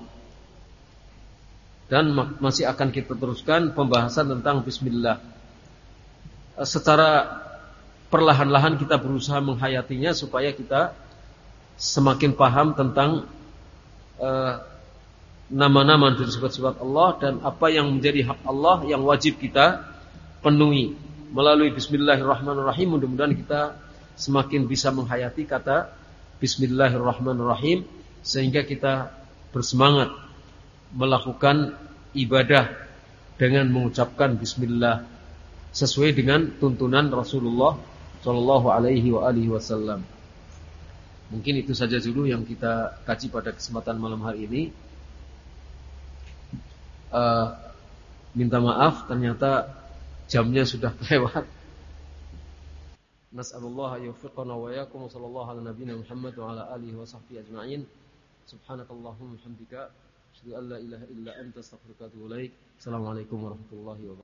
Dan masih akan kita teruskan pembahasan tentang Bismillah. Uh, secara perlahan-lahan kita berusaha menghayatinya supaya kita semakin paham tentang uh, nama-nama dan sifat-sifat Allah dan apa yang menjadi hak Allah yang wajib kita penuhi. Melalui Bismillahirrahmanirrahim mudah-mudahan kita semakin bisa menghayati kata Bismillahirrahmanirrahim sehingga kita bersemangat melakukan ibadah dengan mengucapkan Bismillah sesuai dengan tuntunan Rasulullah Shallallahu Alaihi Wasallam. Mungkin itu saja dulu yang kita kaji pada kesempatan malam hari ini. Uh, minta maaf ternyata jamnya sudah lewat. Nas'alullah yuwaffiqana wa iyyakum sallallahu ala nabiyyina Muhammad wa ala alihi wa sahbihi ajma'in. Subhanakallahumma hamdika asyhadu an la ilaha illa anta astaghfiruka wa atubu ilaik. Assalamualaikum warahmatullahi wabarakatuh.